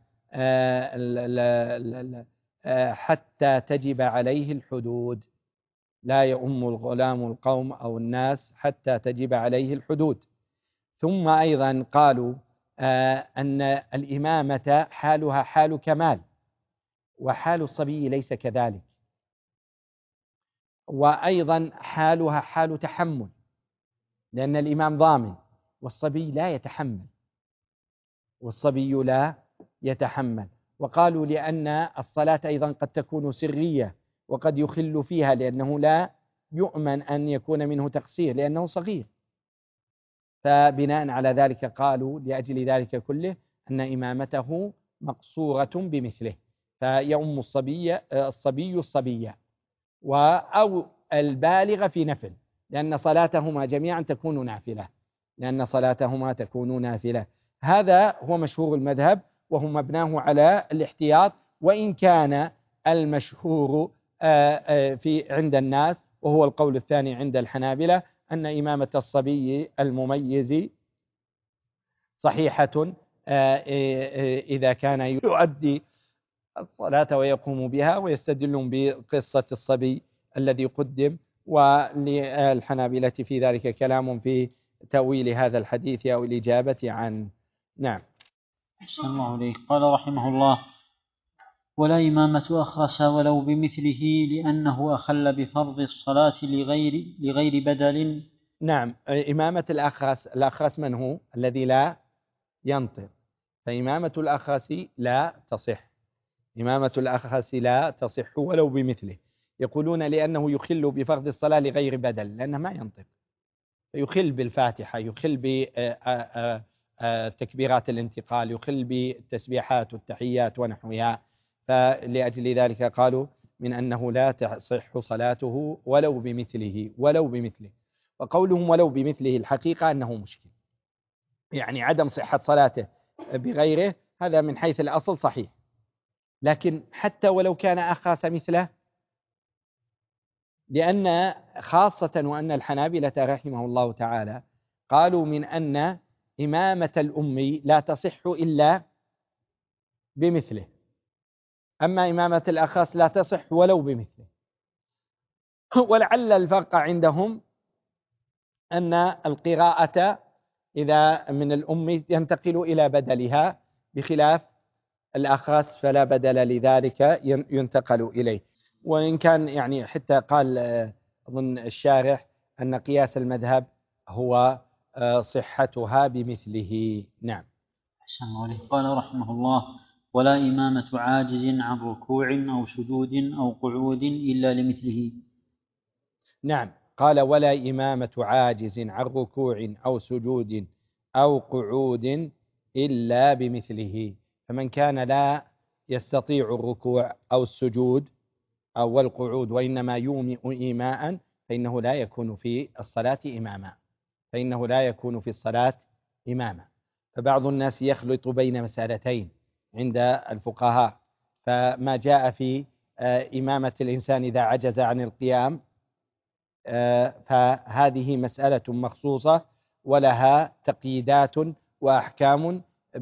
آه حتى تجب عليه الحدود، لا يؤم الغلام القوم أو الناس حتى تجب عليه الحدود. ثم أيضا قالوا آه أن الإمامة حالها حال كمال، وحال الصبي ليس كذلك، وأيضا حالها حال تحمل، لأن الإمام ضامن والصبي لا يتحمل، والصبي لا يتحمل. وقالوا لأن الصلاة أيضا قد تكون سرية وقد يخل فيها، لأنه لا يؤمن أن يكون منه تقصير لأنه صغير، فبناء على ذلك قالوا لأجل ذلك كله أن إمامته مقصورة بمثله، فيؤم الصبي الصبي الصبية أو البالغ في نفل، لأن صلاتهما جميعا تكون نافلة، لأن صلاتهما تكون نافلة. هذا هو مشهور المذهب، وهو مبناه على الاحتياط، وإن كان المشهور في عند الناس وهو القول الثاني عند الحنابلة أن إمامة الصبي المميز صحيحة إذا كان يؤدي الصلاة ويقوم بها، ويستدلون بقصة الصبي الذي قدم. وللحنابلة في ذلك كلام في تأويل هذا الحديث أو الإجابة عنه. نعم. أحسن الله إليك. قال رحمه الله ولا إمامة أخرس ولو بمثله، لأنه أخل بفرض الصلاة لغير لغير بدل. نعم. إمامة الأخرس، الأخرس من هو؟ الذي لا ينطق، فإمامة الأخرس لا تصح، إمامة الأخرس لا تصح ولو بمثله. يقولون لأنه يخل بفرض الصلاة لغير بدل، لأنه ما ينطق، يخل بالفاتحة، يخل بتكبيرات الانتقال، يخل بالتسبيحات والتحيات ونحوها، فلأجل ذلك قالوا من أنه لا تصح صلاته ولو بمثله، ولو بمثله. وقولهم ولو بمثله الحقيقة أنه مشكل، يعني عدم صحة صلاته بغيره هذا من حيث الأصل صحيح، لكن حتى ولو كان أخاس مثله، لأن خاصة وأن الحنابلة رحمه الله تعالى قالوا من أن إمامة الأمي لا تصح إلا بمثله، أما إمامة الأخاس لا تصح ولو بمثله. ولعل الفرق عندهم أن القراءة إذا من الأم ينتقل إلى بدلها، بخلاف الأخاس فلا بدل لذلك ينتقل إليه. وإن كان يعني حتى قال أظن الشارح أن قياس المذهب هو صحتها بمثله. نعم. أحسن الله عليه. قال رحمه الله ولا إمامة عاجز عن ركوع أو سجود أو قعود إلا لمثله. نعم. قال ولا إمامة عاجز عن ركوع أو سجود أو قعود إلا بمثله. فمن كان لا يستطيع الركوع أو السجود أو القعود وإنما يومئ إيماء فإنه لا يكون في الصلاة إماما فإنه لا يكون في الصلاة إماما. فبعض الناس يخلط بين مسألتين عند الفقهاء، فما جاء في إمامة الإنسان إذا عجز عن القيام فهذه مسألة مخصوصة ولها تقييدات وأحكام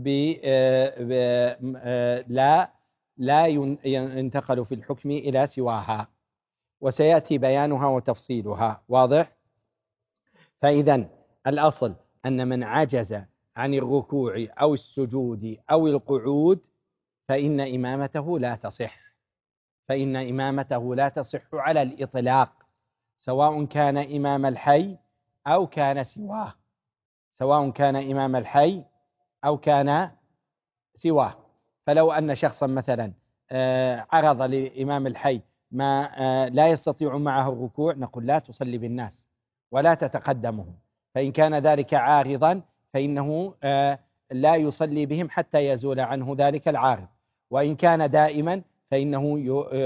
لا لا ينتقل في الحكم إلى سواها، وسيأتي بيانها وتفصيلها واضح. فإذا الأصل أن من عجز عن الركوع أو السجود أو القعود فإن إمامته لا تصح فإن إمامته لا تصح على الإطلاق، سواء كان إمام الحي أو كان سواه سواء كان إمام الحي أو كان سواه. فلو أن شخصا مثلا عرض لإمام الحي ما لا يستطيع معه الركوع نقول لا تصلي بالناس ولا تتقدمه، فإن كان ذلك عارضا فإنه لا يصلي بهم حتى يزول عنه ذلك العارض، وإن كان دائما فإنه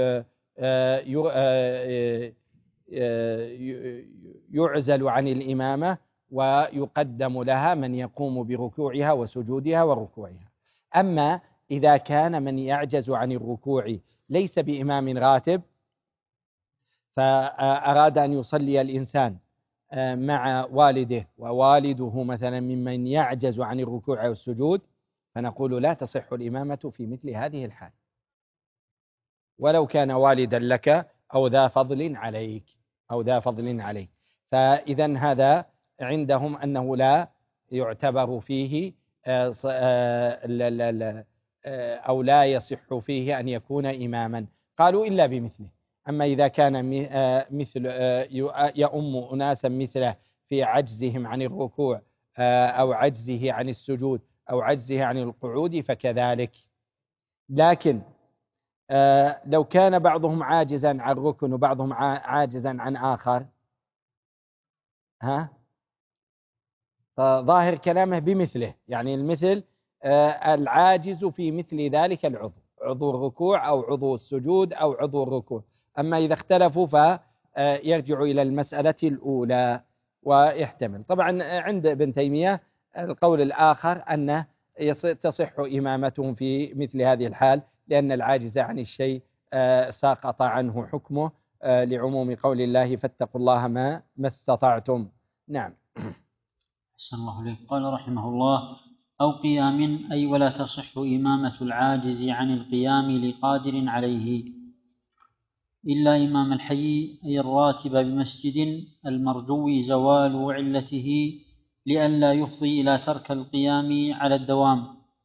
يعزل عن الإمامة ويقدم لها من يقوم بركوعها وسجودها وركوعها. أما إذا كان من يعجز عن الركوع ليس بإمام راتب فأراد أن يصلي الإنسان مع والده ووالده مثلا ممن يعجز عن الركوع والسجود فنقول لا تصح الإمامة في مثل هذه الحال ولو كان والدا لك أو ذا فضل عليك أو ذا فضل عليك. فإذا هذا عندهم أنه لا يعتبر فيه أو لا يصح فيه أن يكون إماما، قالوا إلا بمثله. أما إذا كان مثل يؤم أناسا مثله في عجزهم عن الركوع أو عجزه عن السجود أو عجزه عن القعود فكذلك. لكن لو كان بعضهم عاجزا عن ركن وبعضهم عاجزا عن آخر ها فظاهر كلامه بمثله، يعني المثل العاجز في مثل ذلك العضو، عضو الركوع أو عضو السجود أو عضو الركوع. أما إذا اختلفوا فيرجع إلى المسألة الأولى ويحتمل. طبعا عند ابن تيمية القول الآخر أنه تصح إمامتهم في مثل هذه الحال لأن العاجز عن الشيء ساقط عنه حكمه لعموم قول الله فاتقوا الله ما ما استطعتم. نعم. أحسن الله عليك. قال رحمه الله أو قيام أي ولا تصح إمامة العاجز عن القيام لقادر عليه إلا إمام الحي أي الراتب بمسجد المرجو زوال علته لئلا يفضي إلى ترك القيام على الدوام،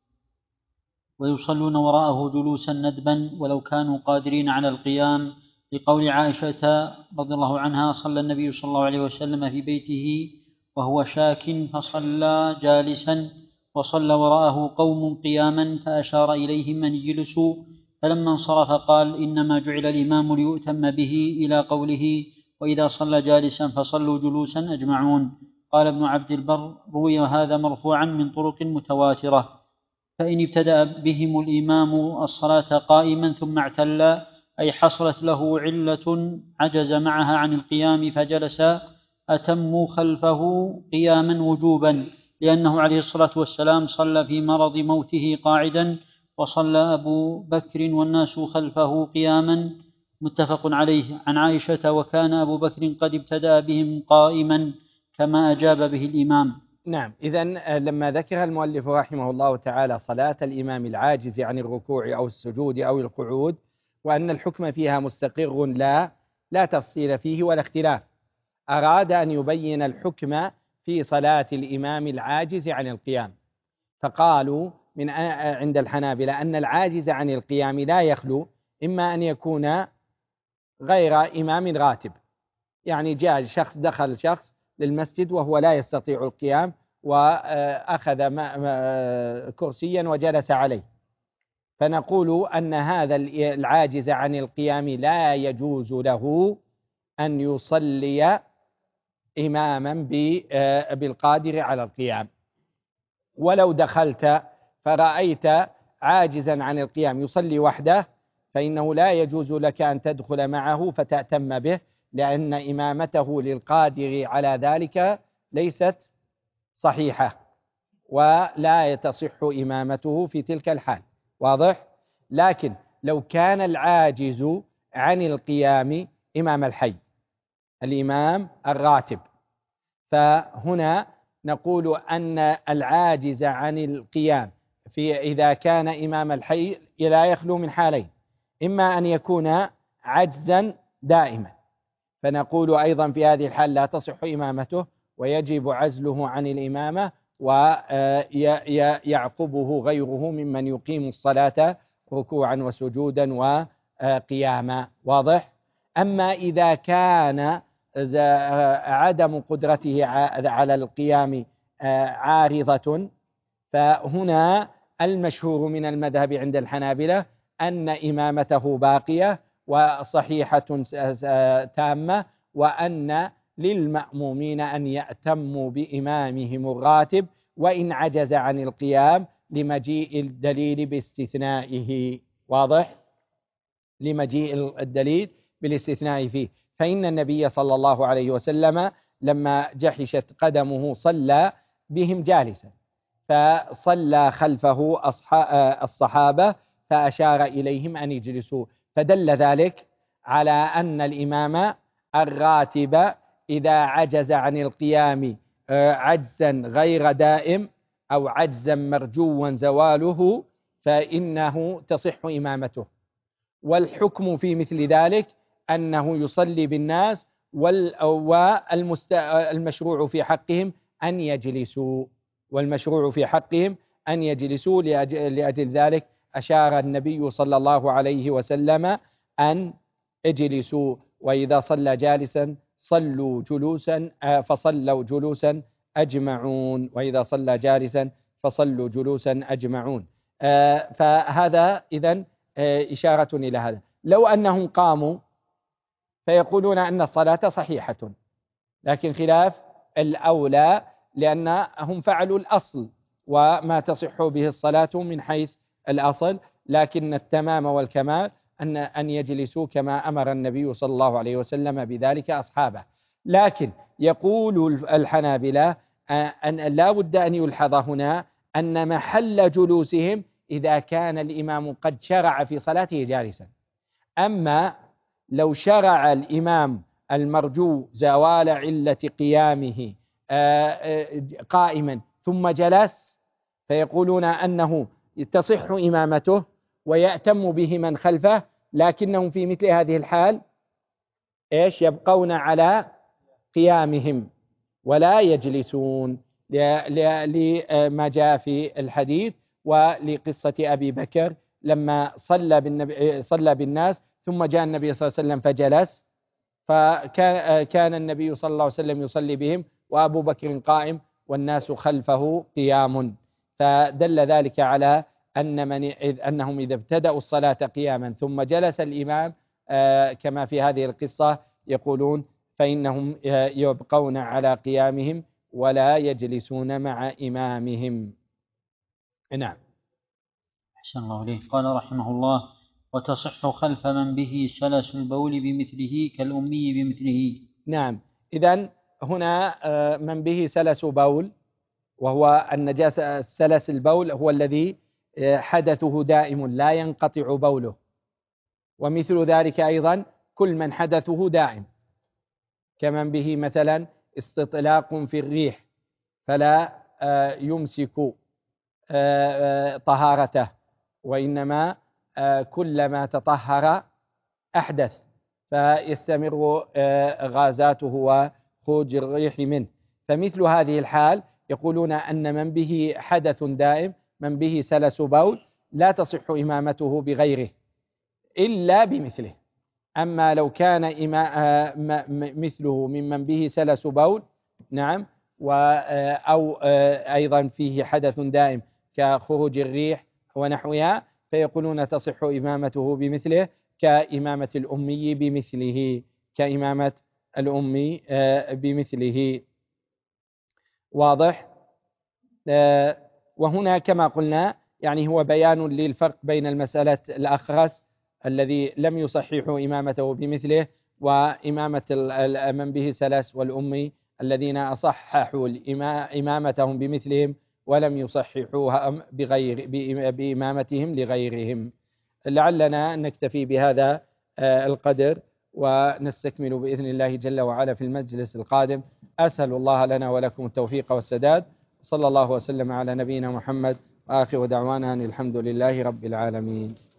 ويصلون وراءه جلوسا ندبا ولو كانوا قادرين على القيام لقول عائشة رضي الله عنها صلى النبي صلى الله عليه وسلم في بيته وهو شاك فصلى جالسا وصلى وراءه قوم قياما فأشار إليهم أن يجلسوا، فلما انصرف قال إنما جعل الإمام ليؤتم به إلى قوله وإذا صلى جالسا فصلوا جلوسا أجمعون. قال ابن عبد البر روي هذا مرفوعا من طرق متواترة، فإن ابتدأ بهم الإمام الصلاة قائما ثم اعتل أي حصلت له علة عجز معها عن القيام فجلس أتموا خلفه قياما وجوبا، لأنه عليه الصلاة والسلام صلى في مرض موته قاعدا وصلى أبو بكر والناس خلفه قياما، متفق عليه. عن عائشة وكان أبو بكر قد ابتدأ بهم قائما كما أجاب به الإمام. نعم. إذن لما ذكر المؤلف رحمه الله تعالى صلاة الإمام العاجز عن الركوع أو السجود أو القعود وأن الحكم فيها مستقر لا لا تفصيل فيه ولا اختلاف، أراد أن يبين الحكم في صلاة الإمام العاجز عن القيام، فقالوا من عند الحنابلة أن العاجز عن القيام لا يخلو إما أن يكون غير إمام راتب، يعني جاء شخص دخل شخص للمسجد وهو لا يستطيع القيام وأخذ كرسيا وجلس عليه، فنقول أن هذا العاجز عن القيام لا يجوز له أن يصلي إماما بالقادر على القيام. ولو دخلت فرأيت عاجزا عن القيام يصلي وحده فإنه لا يجوز لك أن تدخل معه فتأتم به، لأن إمامته للقادر على ذلك ليست صحيحة ولا تصح إمامته في تلك الحال. واضح؟ لكن لو كان العاجز عن القيام إمام الحي، الإمام الراتب، فهنا نقول أن العاجز عن القيام في إذا كان إمام الحي لا يخلو من حالين: إما أن يكون عجزا دائما، فنقول أيضا في هذه الحال لا تصح إمامته ويجب عزله عن الإمامة ويعقبه غيره ممن يقيم الصلاة ركوعا وسجودا وقياما. واضح؟ أما إذا كان عدم قدرته على القيام عارضة، فهنا المشهور من المذهب عند الحنابلة أن إمامته باقية وصحيحة تامة، وأن للمأمومين أن يأتموا بإمامهم الراتب وإن عجز عن القيام لمجيء الدليل باستثنائه. واضح؟ لمجيء الدليل بالاستثناء فيه، فإن النبي صلى الله عليه وسلم لما جحشت قدمه صلى بهم جالسا، فصلى خلفه الصحابة فأشار إليهم أن يجلسوا، فدل ذلك على أن الإمام الراتب إذا عجز عن القيام عجزا غير دائم أو عجزا مرجوا زواله فإنه تصح إمامته. والحكم في مثل ذلك أنه يصلي بالناس، والمشروع في حقهم أن يجلسوا والمشروع في حقهم أن يجلسوا لأجل ذلك أشار النبي صلى الله عليه وسلم أن اجلسوا، وإذا صلى جالسا صلوا جلوسا فصلوا جلوسا أجمعون، وإذا صلى جالسا فصلوا جلوسا أجمعون. فهذا إذن إشارة إلى هذا. لو أنهم قاموا فيقولون أن الصلاة صحيحة، لكن خلاف الأولى لأنهم فعلوا الأصل وما تصح به الصلاة من حيث الأصل، لكن التمام والكمال أن أن يجلسوا كما أمر النبي صلى الله عليه وسلم بذلك أصحابه. لكن يقول الحنابلة أن لا بد أن يلحظ هنا أن محل جلوسهم إذا كان الإمام قد شرع في صلاته جالسا. أما لو شرع الإمام المرجو زوال علة قيامه قائما ثم جلس، فيقولون أنه تصح إمامته ويأتم به من خلفه، لكنهم في مثل هذه الحال إيش يبقون على قيامهم ولا يجلسون، لما جاء في الحديث ولقصة أبي بكر لما صلى بالنبي صلى بالناس ثم جاء النبي صلى الله عليه وسلم فجلس، فكان كان النبي صلى الله عليه وسلم يصلي بهم وأبو بكر قائم والناس خلفه قيام، فدل ذلك على أن من أنهم إذا ابتدأوا الصلاة قياما ثم جلس الإمام كما في هذه القصة يقولون فإنهم يبقون على قيامهم ولا يجلسون مع إمامهم. نعم. أحسن الله إليه. قال رحمه الله: وتصح خلف من به سلس البول بمثله كالأمي بمثله. نعم. إذن هنا من به سلس بول، وهو النجاسة سلس البول هو الذي حدثه دائم لا ينقطع بوله، ومثل ذلك أيضا كل من حدثه دائم كمن به مثلا استطلاق في الريح فلا يمسك طهارته، وإنما كلما تطهر أحدث فيستمر غازاته وخروج الريح منه. فمثل هذه الحال يقولون أن من به حدث دائم من به سلس بول لا تصح إمامته بغيره إلا بمثله. أما لو كان مثله ممن به سلس بول نعم أو أيضا فيه حدث دائم كخروج الريح ونحوها فيقولون تصح إمامته بمثله كإمامة الأمي بمثله كإمامة الأم بمثله. واضح؟ وهنا كما قلنا يعني هو بيان للفرق بين المسألة الأخرس الذي لم يصححوا إمامته بمثله، وإمامة من به سلس والأمي الذين أصححوا إمامتهم بمثلهم ولم يصححوها بغير بإمامتهم لغيرهم. لعلنا نكتفي بهذا القدر ونستكمل بإذن الله جل وعلا في المجلس القادم. أسأل الله لنا ولكم التوفيق والسداد، صلى الله وسلم على نبينا محمد، وآخر دعوانا أن الحمد لله رب العالمين.